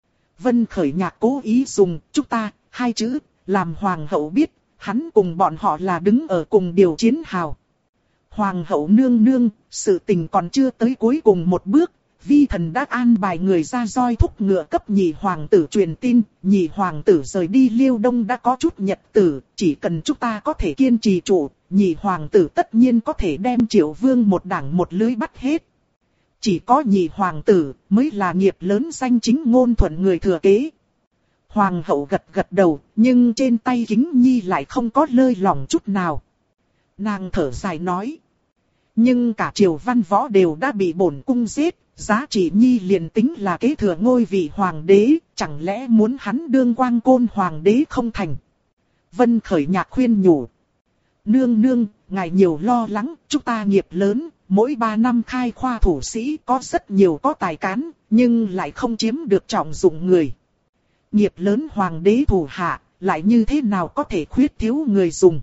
Vân Khởi Nhạc cố ý dùng chúng ta, 2 chữ, làm hoàng hậu biết, hắn cùng bọn họ là đứng ở cùng điều chiến hào. Hoàng hậu nương nương, sự tình còn chưa tới cuối cùng một bước, vi thần đã an bài người ra roi thúc ngựa cấp nhị hoàng tử truyền tin, nhị hoàng tử rời đi Liêu Đông đã có chút nhật tử, chỉ cần chúng ta có thể kiên trì trụ, nhị hoàng tử tất nhiên có thể đem Triệu Vương một đảng một lưới bắt hết. Chỉ có nhị hoàng tử mới là nghiệp lớn danh chính ngôn thuận người thừa kế. Hoàng hậu gật gật đầu, nhưng trên tay Kính Nhi lại không có lơi lỏng chút nào. Nàng thở dài nói. Nhưng cả triều văn võ đều đã bị bổn cung giết, Giá Trị Nhi liền tính là kế thừa ngôi vị hoàng đế, chẳng lẽ muốn hắn đương Quang Côn hoàng đế không thành. Vân Khởi Nhạc khuyên nhủ. Nương nương, ngài nhiều lo lắng, chúng ta nghiệp lớn, mỗi 3 năm khai khoa thủ sĩ có rất nhiều có tài cán, nhưng lại không chiếm được trọng dụng người. Nghiệp lớn hoàng đế thủ hạ, lại như thế nào có thể khuyết thiếu người dùng.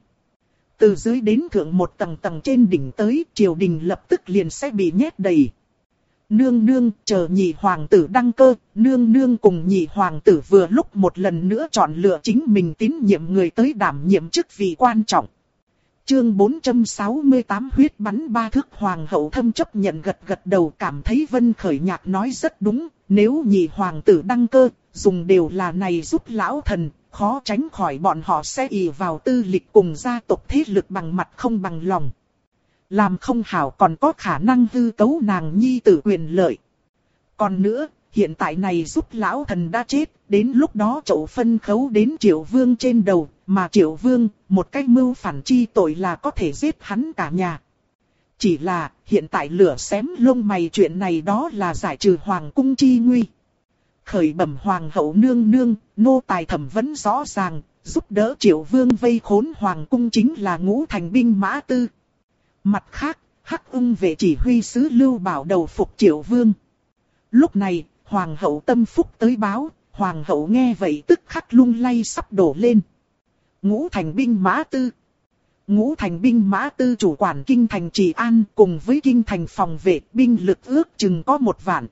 Từ dưới đến thượng một tầng tầng trên đỉnh tới, triều đình lập tức liền sẽ bị nhét đầy. Nương nương, chờ nhị hoàng tử đăng cơ, nương nương cùng nhị hoàng tử vừa lúc một lần nữa chọn lựa chính mình tín nhiệm người tới đảm nhiệm chức vị quan trọng. Chương 468 huyết bắn 3 thước. Hoàng hậu thâm chấp nhận gật gật đầu, cảm thấy Vân Khởi Nhạc nói rất đúng, nếu nhị hoàng tử đăng cơ, dùng đều là này giúp lão thần, khó tránh khỏi bọn họ sẽ ỷ vào tư lịch cùng gia tộc thế lực bằng mặt không bằng lòng. Làm không hảo còn có khả năng hư cấu nàng nhi tử quyền lợi. Còn nữa, hiện tại này giúp lão thần đã chết, đến lúc đó chậu phân khấu đến Triệu Vương trên đầu, mà Triệu Vương, một cách mưu phản chi tội là có thể giết hắn cả nhà. Chỉ là, hiện tại lửa xém lông mày chuyện này đó là giải trừ hoàng cung chi nguy. Khởi bẩm hoàng hậu nương nương, nô tài thẩm vấn rõ ràng, giúp đỡ Triệu Vương vây khốn hoàng cung chính là Ngũ Thành binh mã tư. Mặt khác, Hắc Ưng vệ chỉ huy sứ Lưu Bảo đầu phục Triệu Vương. Lúc này, hoàng hậu tâm phúc tới báo, hoàng hậu nghe vậy tức khắc lung lay sắp đổ lên. Ngũ Thành binh mã tư. Ngũ Thành binh mã tư chủ quản kinh thành Trị An cùng với kinh thành phòng vệ binh lực ước chừng có 1 vạn.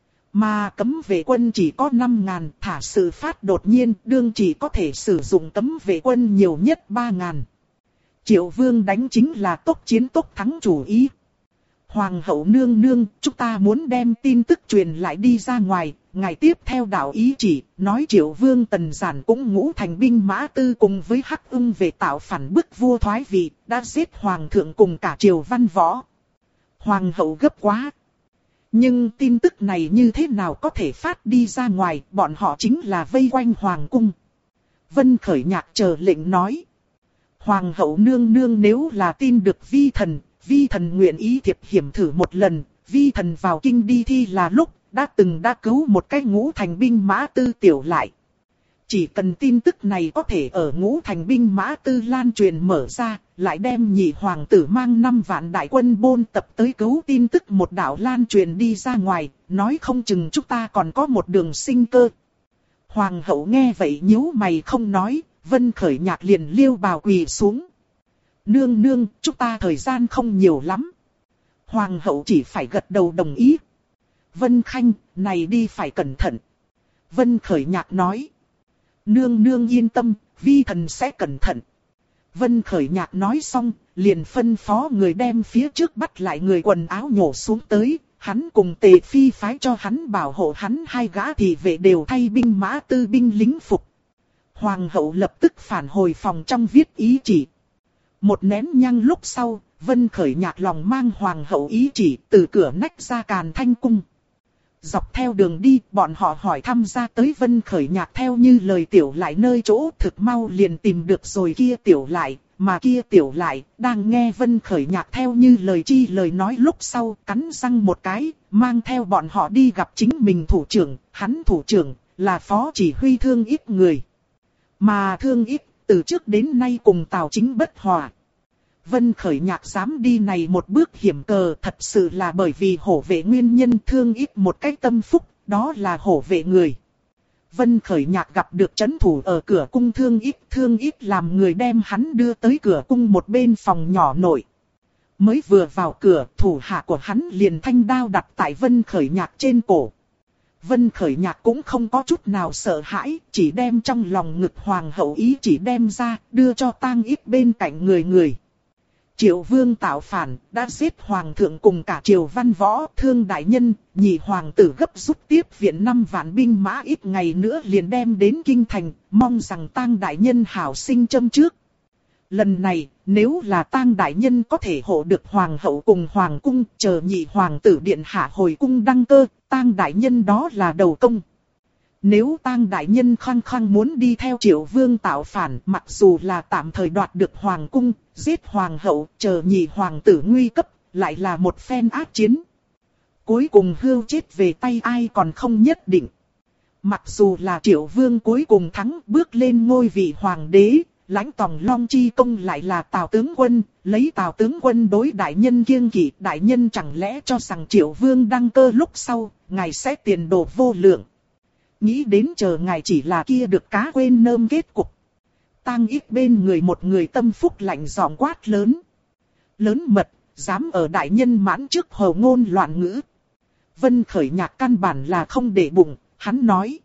Mà cấm vệ quân chỉ có 5.000, thả sự phát đột nhiên đương chỉ có thể sử dụng cấm vệ quân nhiều nhất 3.000. Triệu Vương đánh chính là tốc chiến tốc thắng chủ ý. Hoàng hậu nương nương, chúng ta muốn đem tin tức truyền lại đi ra ngoài, ngày tiếp theo đạo ý chỉ, nói Triệu Vương Tần Giản cũng Ngũ Thành binh mã tư cùng với Hắc Ưng về tạo phản bức vua thoái vị, đã giết hoàng thượng cùng cả triều văn võ. Hoàng hậu gấp quá. Nhưng tin tức này như thế nào có thể phát đi ra ngoài, bọn họ chính là vây quanh hoàng cung. Vân Khởi Nhạc chờ lệnh nói. Hoàng hậu nương nương nếu là tin được vi thần nguyện ý thiệp hiểm thử một lần, vi thần vào kinh đi thi là lúc, đã cứu một cái Ngũ Thành binh mã tư tiểu lại. Chỉ cần tin tức này có thể ở Ngũ Thành binh mã tư lan truyền mở ra, lại đem nhị hoàng tử mang 5 vạn đại quân bôn tập tới cứu tin tức một đạo lan truyền đi ra ngoài, nói không chừng chúng ta còn có một đường sinh cơ. Hoàng hậu nghe vậy nhíu mày không nói, Vân Khởi Nhạc liền liêu bào quỳ xuống. Nương nương, chúng ta thời gian không nhiều lắm. Hoàng hậu chỉ phải gật đầu đồng ý. Vân Khanh, này đi phải cẩn thận. Vân Khởi Nhạc nói. Nương nương yên tâm, vi thần sẽ cẩn thận. Vân Khởi Nhạc nói xong, liền phân phó người đem phía trước bắt lại người quần áo nhổ xuống tới. Hắn cùng Tề Phi phái cho hắn bảo hộ hắn 2 gã thị vệ đều thay binh mã tư binh lính phục. Hoàng hậu lập tức phản hồi phòng trong viết ý chỉ. Một nén nhang lúc sau, Vân Khởi Nhạc lòng mang hoàng hậu ý chỉ từ cửa nách ra Càn Thanh Cung. Dọc theo đường đi, bọn họ hỏi thăm ra tới Vân Khởi Nhạc theo như lời tiểu lại nơi chỗ thực mau liền tìm được rồi kia tiểu lại, mà kia tiểu lại đang nghe Vân Khởi Nhạc theo như lời chi lời nói lúc sau cắn răng một cái, mang theo bọn họ đi gặp chính mình thủ trưởng, hắn thủ trưởng là phó chỉ huy Thương Ích người. Mà Thương Ích từ trước đến nay cùng Tào Chính bất hòa. Vân Khởi Nhạc dám đi này một bước hiểm cờ thật sự là bởi vì hổ vệ nguyên nhân. Thương Ích một cách tâm phúc, đó là hổ vệ người. Vân Khởi Nhạc gặp được trấn thủ ở cửa cung Thương Ích làm người đem hắn đưa tới cửa cung một bên phòng nhỏ nội. Mới vừa vào cửa, thủ hạ của hắn liền thanh đao đặt tại Vân Khởi Nhạc trên cổ. Vân Khởi Nhạc cũng không có chút nào sợ hãi, chỉ đem trong lòng ngực hoàng hậu ý chỉ đem ra, đưa cho Tang Ích bên cạnh người. Triệu Vương tạo phản, đã giết hoàng thượng cùng cả Triều Văn Võ, Thương đại nhân, nhị hoàng tử gấp rút tiếp viện 5 vạn binh mã ít ngày nữa liền đem đến kinh thành, mong rằng Tang đại nhân hảo sinh châm trước. Lần này, nếu là Tang đại nhân có thể hộ được hoàng hậu cùng hoàng cung, chờ nhị hoàng tử điện hạ hồi cung đăng cơ, Tang đại nhân đó là đầu công. Nếu Tang đại nhân khăng khăng muốn đi theo Triệu Vương tạo phản, mặc dù là tạm thời đoạt được hoàng cung, giết hoàng hậu, chờ nhị hoàng tử nguy cấp, lại là một phen ác chiến. Cuối cùng hưu chết về tay ai còn không nhất định. Mặc dù là Triệu Vương cuối cùng thắng, bước lên ngôi vị hoàng đế, lãnh tòng Long Chi công lại là Tào tướng quân, lấy Tào tướng quân đối đại nhân kiêng kỵ, đại nhân chẳng lẽ cho rằng Triệu Vương đăng cơ lúc sau, ngài sẽ tiền đồ vô lượng. Nghĩ đến chờ ngài chỉ là kia được cá quên nơm kết cục. Tang Ích bên người một người tâm phúc lạnh giọng quát lớn. Lớn mật, dám ở đại nhân mãn trước hồ ngôn loạn ngữ. Vân Khởi Nhạc căn bản là không để bụng, hắn nói.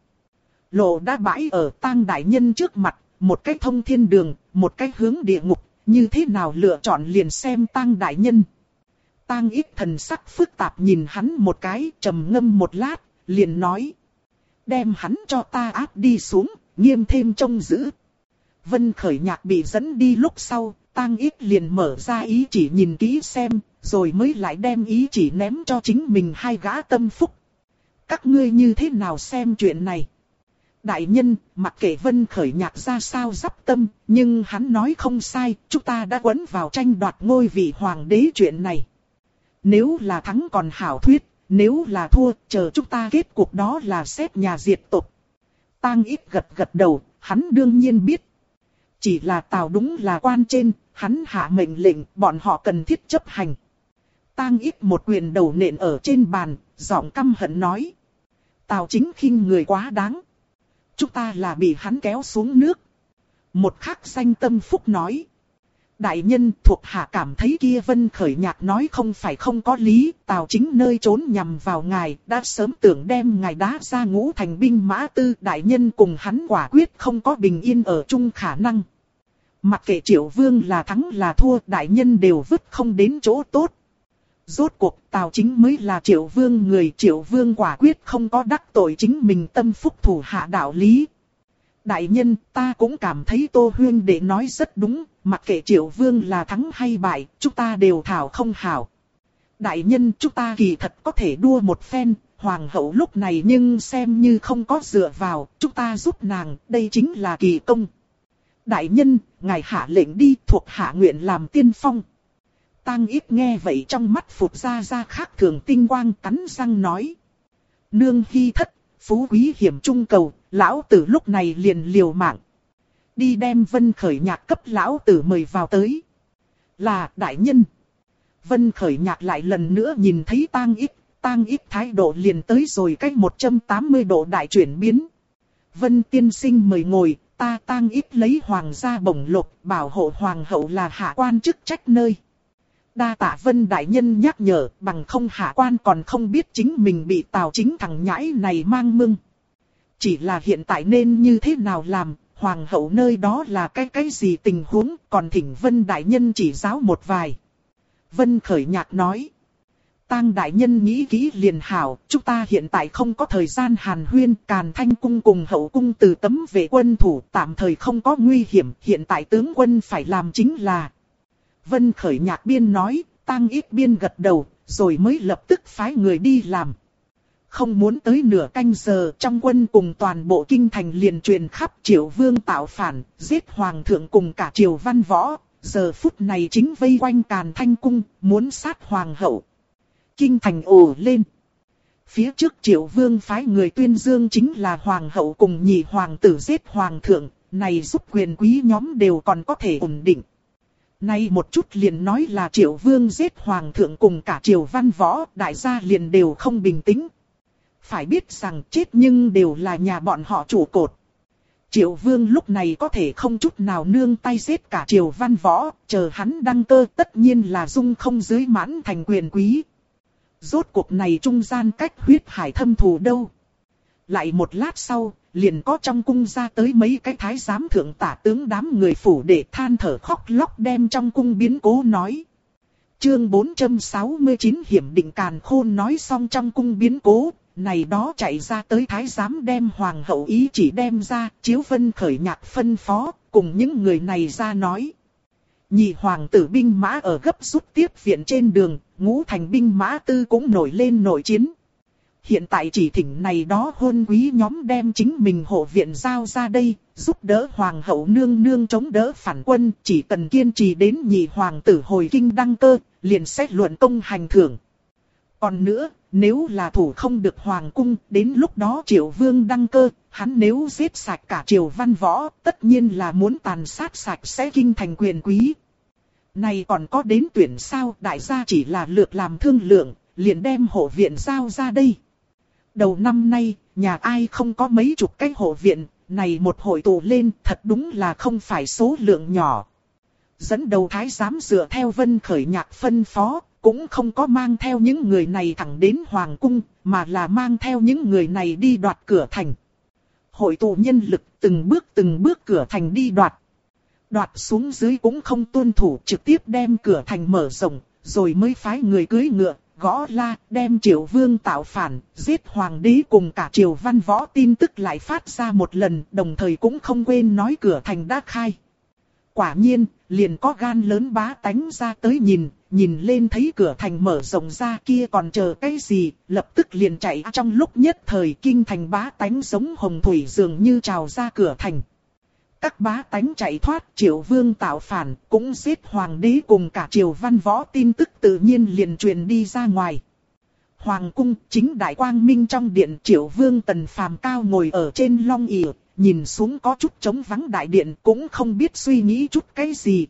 Lộ đã bãi ở Tang đại nhân trước mặt, một cách thông thiên đường, một cách hướng địa ngục, như thế nào lựa chọn liền xem Tang đại nhân. Tang Ích thần sắc phức tạp nhìn hắn một cái, trầm ngâm một lát, liền nói. Đem hắn cho ta áp đi xuống, nghiêm thêm trông giữ. Vân Khởi Nhạc bị dẫn đi lúc sau, Tang Ích liền mở ra ý chỉ nhìn kỹ xem, rồi mới lại đem ý chỉ ném cho chính mình 2 gã tâm phúc. Các ngươi như thế nào xem chuyện này? Đại nhân, mặc kệ Vân Khởi Nhạc ra sao dắp tâm, nhưng hắn nói không sai, chúng ta đã quấn vào tranh đoạt ngôi vị hoàng đế chuyện này. Nếu là thắng còn hảo thuyết, nếu là thua, chờ chúng ta kết cuộc đó là xét nhà diệt tộc. Tang Ích gật gật đầu, hắn đương nhiên biết. Chỉ là Tào đúng là quan trên, hắn hạ mệnh lệnh, bọn họ cần thiết chấp hành. Tang Ích một quyền đầu nện ở trên bàn, giọng căm hận nói. Tào Chính khinh người quá đáng. Chúng ta là bị hắn kéo xuống nước. Một khắc danh tâm phúc nói. Đại nhân thuộc hạ cảm thấy kia Vân Khởi Nhạc nói không phải không có lý, Tào Chính nơi trốn nhằm vào ngài, đã sớm tưởng đem ngài đá ra ngũ thành binh mã tư, đại nhân cùng hắn quả quyết không có bình yên ở chung khả năng. Mặc kệ Triệu Vương là thắng là thua, đại nhân đều vứt không đến chỗ tốt. Rốt cuộc Tào Chính mới là Triệu Vương người, Triệu Vương quả quyết không có đắc tội chính mình tâm phúc thủ hạ đạo lý. Đại nhân, ta cũng cảm thấy Tô huynh đệ nói rất đúng, mặc kệ Triệu Vương là thắng hay bại, chúng ta đều thảo không hảo. Đại nhân, chúng ta kỳ thật có thể đua một phen, hoàng hậu lúc này nhưng xem như không có dựa vào, chúng ta giúp nàng, đây chính là kỳ công. Đại nhân, ngài hạ lệnh đi, thuộc hạ nguyện làm tiên phong. Tang Ích nghe vậy trong mắt phụt ra khác thường tinh quang, cắn răng nói. Nương hy thất, phú quý hiểm trung cầu, lão tử lúc này liền liều mạng. Đi đem Vân Khởi Nhạc cấp lão tử mời vào tới. Là đại nhân. Vân Khởi Nhạc lại lần nữa nhìn thấy Tang Ích thái độ liền tới rồi cách 180 độ đại chuyển biến. Vân tiên sinh mời ngồi, ta Tang Ích lấy hoàng gia bổng lộc, bảo hộ hoàng hậu là hạ quan chức trách nơi. Đa tạ Vân đại nhân nhắc nhở, bằng không hạ quan còn không biết chính mình bị Tào Chính thằng nhãi này mang mưng. Chỉ là hiện tại nên như thế nào làm, hoàng hậu nơi đó là cái gì tình huống, còn thỉnh Vân đại nhân chỉ giáo một vài. Vân Khởi Nhạc nói. Tang đại nhân nghĩ kỹ liền hảo, chúng ta hiện tại không có thời gian hàn huyên, Càn Thanh cung cùng hậu cung từ tấm vệ quân thủ tạm thời không có nguy hiểm, hiện tại tướng quân phải làm chính là. Vân Khởi Nhạc biên nói, Tang Ít biên gật đầu, rồi mới lập tức phái người đi làm. Không muốn tới nửa canh giờ, trong quân cùng toàn bộ kinh thành liền truyền khắp Triệu Vương tạo phản, giết hoàng thượng cùng cả triều văn võ, giờ phút này chính vây quanh Càn Thanh cung, muốn sát hoàng hậu. Kinh thành ồ lên. Phía trước Triệu Vương phái người tuyên dương chính là hoàng hậu cùng nhị hoàng tử giết hoàng thượng, này giúp quyền quý nhóm đều còn có thể ổn định. Nay một chút liền nói là Triệu Vương giết hoàng thượng cùng cả triều văn võ, đại gia liền đều không bình tĩnh. Phải biết rằng chết nhưng đều là nhà bọn họ trụ cột. Triệu Vương lúc này có thể không chút nào nương tay giết cả triều văn võ, chờ hắn đăng cơ tất nhiên là dung không dưới mãn thành quyền quý. Rốt cuộc này trung gian cách huyết hải thâm thù đâu. Lại một lát sau, liền có trong cung ra tới mấy cái thái giám thượng tả tướng đám người phủ để than thở khóc lóc đem trong cung biến cố nói. Chương 469 hiểm định càn khôn nói xong trong cung biến cố, này đó chạy ra tới thái giám đem hoàng hậu ý chỉ đem ra, chiếu Vân Khởi Nhạc phân phó, cùng những người này ra nói. Nhị hoàng tử binh mã ở gấp rút tiếp viện trên đường, ngũ thành binh mã tư cũng nổi lên nội chiến. Hiện tại chỉ thỉnh này đó hôn quý nhóm đem chính mình hộ viện giao ra đây, giúp đỡ hoàng hậu nương nương chống đỡ phản quân, chỉ cần kiên trì đến nhị hoàng tử hồi kinh đăng cơ, liền xét luận công hành thưởng. Còn nữa, nếu là thủ không được hoàng cung, đến lúc đó Triệu Vương đăng cơ, hắn nếu giết sạch cả triều văn võ, tất nhiên là muốn tàn sát sạch sẽ kinh thành quyền quý. Này còn có đến tuyển sao, đại gia chỉ là lược làm thương lượng, liền đem hộ viện giao ra đây. Đầu năm nay, nhà ai không có mấy chục cái hộ viện, này một hội tụ lên thật đúng là không phải số lượng nhỏ. Dẫn đầu thái giám dựa theo Vân Khởi Nhạc phân phó, cũng không có mang theo những người này thẳng đến hoàng cung, mà là mang theo những người này đi đoạt cửa thành. Hội tụ nhân lực từng bước cửa thành đi đoạt. Đoạt xuống dưới cũng không tuân thủ, trực tiếp đem cửa thành mở rộng, rồi mới phái người cưỡi ngựa, gõ la, đem Triệu Vương tạo phản, giết hoàng đế cùng cả triều văn võ tin tức lại phát ra một lần, đồng thời cũng không quên nói cửa thành đã khai. Quả nhiên, liền có gan lớn bá tánh ra tới nhìn lên thấy cửa thành mở rộng ra kia còn chờ cái gì, lập tức liền chạy. Trong lúc nhất thời kinh thành bá tánh giống hồng thủy dường như trào ra cửa thành. Các bá tánh chạy thoát, Triệu Vương tạo phản, cũng giết hoàng đế cùng cả triều văn võ tin tức tự nhiên liền truyền đi ra ngoài. Hoàng cung chính đại quang minh trong điện, Triệu Vương Tần Phàm cao ngồi ở trên long ỷ, nhìn xuống có chút trống vắng đại điện, cũng không biết suy nghĩ chút cái gì.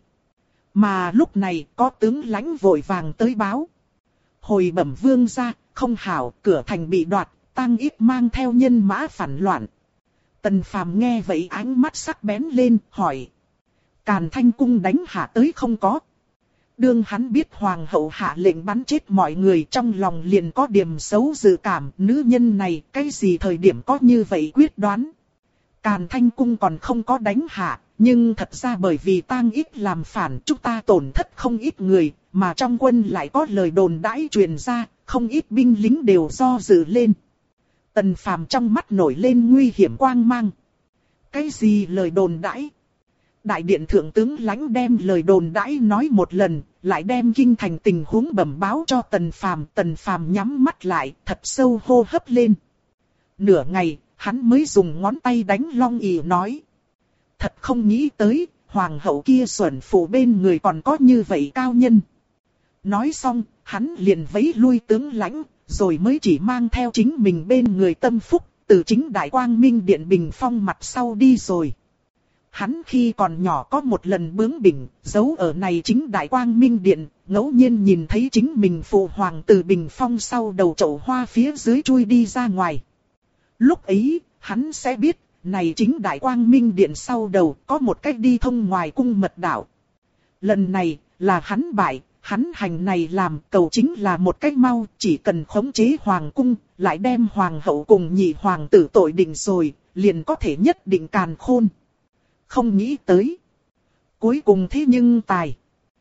Mà lúc này có tướng lãnh vội vàng tới báo. Hồi bẩm vương gia, không hảo, cửa thành bị đoạt, Tang Ít mang theo nhân mã phản loạn. Tần Phàm nghe vậy ánh mắt sắc bén lên, hỏi. Càn Thanh cung đánh hạ tới không có? Đương hắn biết hoàng hậu hạ lệnh bắn chết mọi người, trong lòng liền có điểm xấu dự cảm, nữ nhân này cái gì thời điểm có như vậy quyết đoán. Càn Thanh cung còn không có đánh hạ, nhưng thật ra bởi vì Tang Ít làm phản, chúng ta tổn thất không ít người, mà trong quân lại có lời đồn đãi truyền ra, không ít binh lính đều do dự lên. Tần Phàm trong mắt nổi lên nguy hiểm quang mang. Cái gì lời đồn đãi? Đại điện thượng tướng lãnh đem lời đồn đãi nói một lần, lại đem kinh thành tình huống bẩm báo cho Tần Phàm. Tần Phàm nhắm mắt lại, thật sâu hô hấp lên. Nửa ngày, hắn mới dùng ngón tay đánh long ỷ nói. Thật không nghĩ tới, hoàng hậu kia xuẩn phụ bên người còn có như vậy cao nhân. Nói xong, hắn liền vẫy lui tướng lãnh, rồi mới chỉ mang theo chính mình bên người tâm phúc, từ chính đại quang minh điện bình phong mặt sau đi rồi. Hắn khi còn nhỏ có một lần bướng bỉnh, giấu ở này chính đại quang minh điện, ngẫu nhiên nhìn thấy chính mình phụ hoàng từ bình phong sau đầu chậu hoa phía dưới chui đi ra ngoài. Lúc ấy, hắn sẽ biết, này chính đại quang minh điện sau đầu có một cách đi thông ngoài cung mật đạo. Lần này, là hắn bại, hắn hành này làm cầu chính là một cách mau, chỉ cần khống chế hoàng cung, lại đem hoàng hậu cùng nhị hoàng tử tội định rồi, liền có thể nhất định càn khôn. không nghĩ tới. Cuối cùng thế nhưng tài.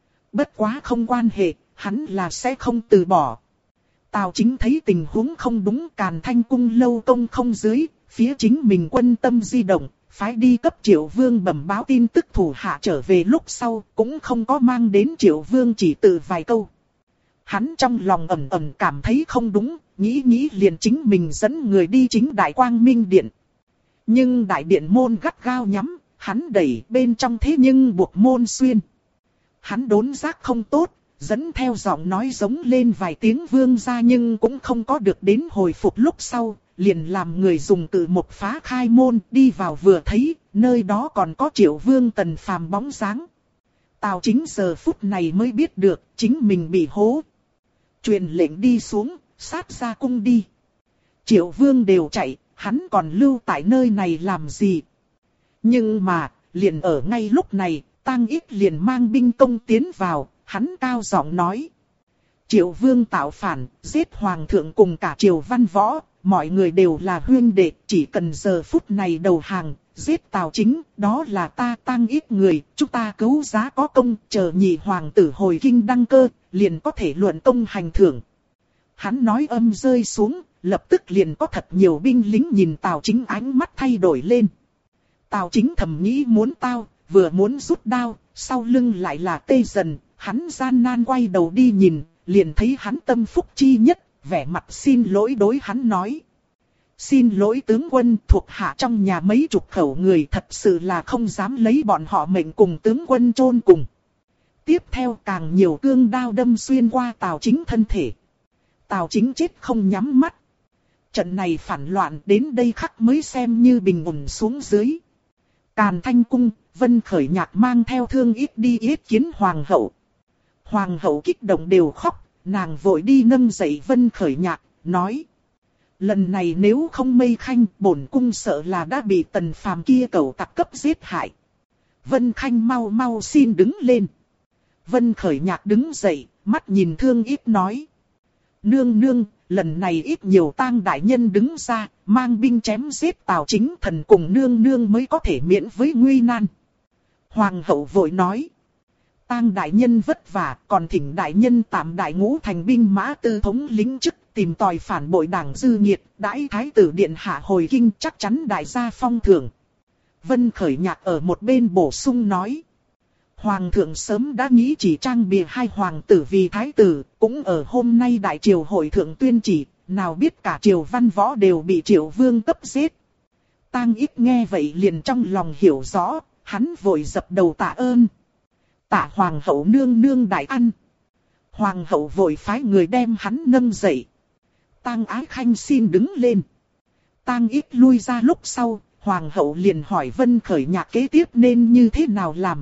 Bất quá không quan hệ, hắn là sẽ không từ bỏ. Tào Chính thấy tình huống không đúng, Càn Thanh cung lâu công không dưới, phía chính mình quân tâm di động, phái đi cấp Triệu Vương bẩm báo tin tức thủ hạ trở về lúc sau, cũng không có mang đến Triệu Vương chỉ từ vài câu. Hắn trong lòng ẩn ẩn cảm thấy không đúng, nghĩ liền chính mình dẫn người đi chính Đại Quang Minh Điện. Nhưng đại điện môn gắt gao nhắm, hắn đẩy bên trong thế nhưng buộc môn xuyên. Hắn đốn giác không tốt, dẫn theo giọng nói giống lên vài tiếng vương ra nhưng cũng không có được đến hồi phục lúc sau, liền làm người dùng cự một phá khai môn đi vào vừa thấy, nơi đó còn có Triệu Vương Tần Phàm bóng dáng. Tào Chính giờ phút này mới biết được chính mình bị hố. Truyền lệnh đi xuống, sát ra cung đi. Triệu Vương đều chạy, hắn còn lưu tại nơi này làm gì? Nhưng mà, liền ở ngay lúc này, Tang Ít liền mang binh công tiến vào, hắn cao giọng nói. Triệu Vương tạo phản, giết Hoàng thượng cùng cả triều văn võ, mọi người đều là huynh đệ, chỉ cần giờ phút này đầu hàng, giết Tào Chính, đó là ta Tang Ít người, chúng ta cứu giá có công, chờ nhị hoàng tử hồi kinh đăng cơ, liền có thể luận công hành thưởng. Hắn nói âm rơi xuống, lập tức liền có thật nhiều binh lính nhìn Tào Chính ánh mắt thay đổi lên. Tào Chính thầm nghĩ muốn tao, vừa muốn rút đao, sau lưng lại là tê dần, hắn gian nan quay đầu đi nhìn, liền thấy hắn tâm phúc chi nhất, vẻ mặt xin lỗi đối hắn nói. Xin lỗi tướng quân, thuộc hạ trong nhà mấy chục khẩu người thật sự là không dám lấy bọn họ mệnh cùng tướng quân chôn cùng. Tiếp theo càng nhiều cương đao đâm xuyên qua Tào Chính thân thể. Tào Chính chết không nhắm mắt. Trận này phản loạn đến đây khắc mới xem như bình ổn xuống dưới. Càn Thanh cung, Vân Khởi Nhạc mang theo Thương Ít đi yết kiến hoàng hậu. Hoàng hậu kích động đều khóc, nàng vội đi nâng dậy Vân Khởi Nhạc, nói. Lần này nếu không Mây Khanh, bổn cung sợ là đã bị Tần Phàm kia cẩu tặc cấp giết hại. Vân Khanh mau mau xin đứng lên. Vân Khởi Nhạc đứng dậy, mắt nhìn Thương Ít nói. Nương nương, lần này ít nhiều Tang đại nhân đứng ra, mang binh chém giết Tào Chính, thần cùng nương nương mới có thể miễn với nguy nan. Hoàng hậu vội nói. Tang đại nhân vất vả, còn thỉnh đại nhân tạm đại ngũ thành binh mã tư thống lĩnh chức, tìm tòi phản bội đảng dư nghiệt, đãi thái tử điện hạ hồi kinh chắc chắn đại gia phong thưởng. Vân Khởi Nhạc ở một bên bổ sung nói. Hoàng thượng sớm đã nghĩ chỉ trang bìa hai hoàng tử vì thái tử, cũng ở hôm nay đại triều hội thượng tuyên chỉ, nào biết cả triều văn võ đều bị Triệu Vương cấp giết. Tang Ít nghe vậy liền trong lòng hiểu rõ, hắn vội dập đầu tạ ơn. Tạ hoàng hậu nương nương đại ăn. Hoàng hậu vội phái người đem hắn nâng dậy. Tang Ái Khanh xin đứng lên. Tang Ít lui ra lúc sau, hoàng hậu liền hỏi Vân Khởi Nhạc kế tiếp nên như thế nào làm.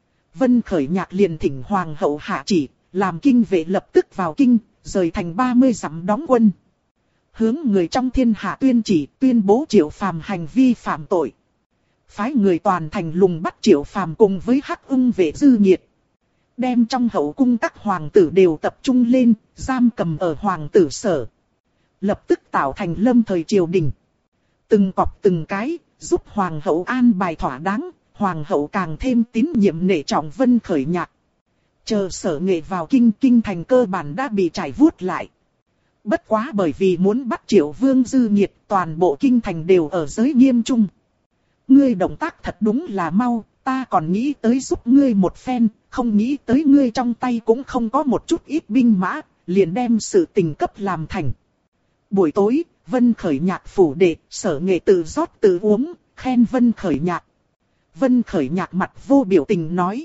Vân Khởi Nhạc liền thỉnh hoàng hậu hạ chỉ, làm kinh vệ lập tức vào kinh, rời thành 30 dặm đóng quân. Hướng người trong thiên hạ tuyên chỉ, tuyên bố Triệu Phàm hành vi phạm tội. Phái người toàn thành lùng bắt Triệu Phàm cùng với Hắc Ưng vệ dư nghiệt. Đem trong hậu cung các hoàng tử đều tập trung lên, giam cầm ở hoàng tử sở. Lập tức tạo thành lâm thời triều đình. Từng cọp từng cái, giúp hoàng hậu an bài thỏa đáng. Hoàng hậu càng thêm tín nhiệm nể trọng Vân Khởi Nhạc. Chờ Sở Nghệ vào kinh thành cơ bản đã bị trải vuốt lại. Bất quá bởi vì muốn bắt Triệu Vương dư nghiệt, toàn bộ kinh thành đều ở giới nghiêm trung. Ngươi động tác thật đúng là mau, ta còn nghĩ tới giúp ngươi một phen, không nghĩ tới ngươi trong tay cũng không có một chút ít binh mã, liền đem sự tình cấp làm thành. Buổi tối, Vân Khởi Nhạc phủ đệ, Sở Nghệ tự rót tự uống, khen Vân Khởi Nhạc. Vân Khởi Nhạc mặt vô biểu tình nói.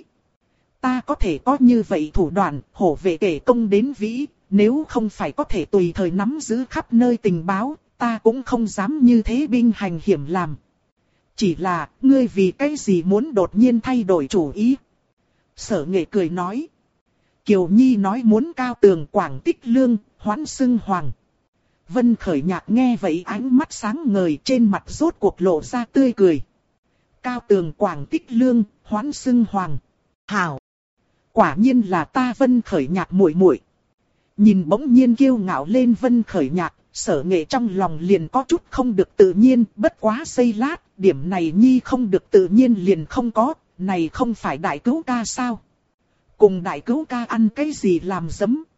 Ta có thể có như vậy thủ đoạn, hổ vệ kể công đến vĩ, nếu không phải có thể tùy thời nắm giữ khắp nơi tình báo, ta cũng không dám như thế binh hành hiểm làm. Chỉ là, ngươi vì cái gì muốn đột nhiên thay đổi chủ ý? Sở Nghệ cười nói. Kiều Nhi nói muốn cao tường Quảng Tích Lương, hoãn xưng hoàng. Vân Khởi Nhạc nghe vậy ánh mắt sáng ngời, trên mặt rốt cuộc lộ ra tươi cười. Cao tường Quảng Tích Lương, hoãn xưng hoàng. Hảo! Quả nhiên là ta Vân Khởi Nhạc muội muội. Nhìn bỗng nhiên kiêu ngạo lên Vân Khởi Nhạc, Sở Nghệ trong lòng liền có chút không được tự nhiên, bất quá giây lát, điểm này nhi không được tự nhiên liền không có, này không phải đại cứu ca sao? Cùng đại cứu ca ăn cái gì làm giấm?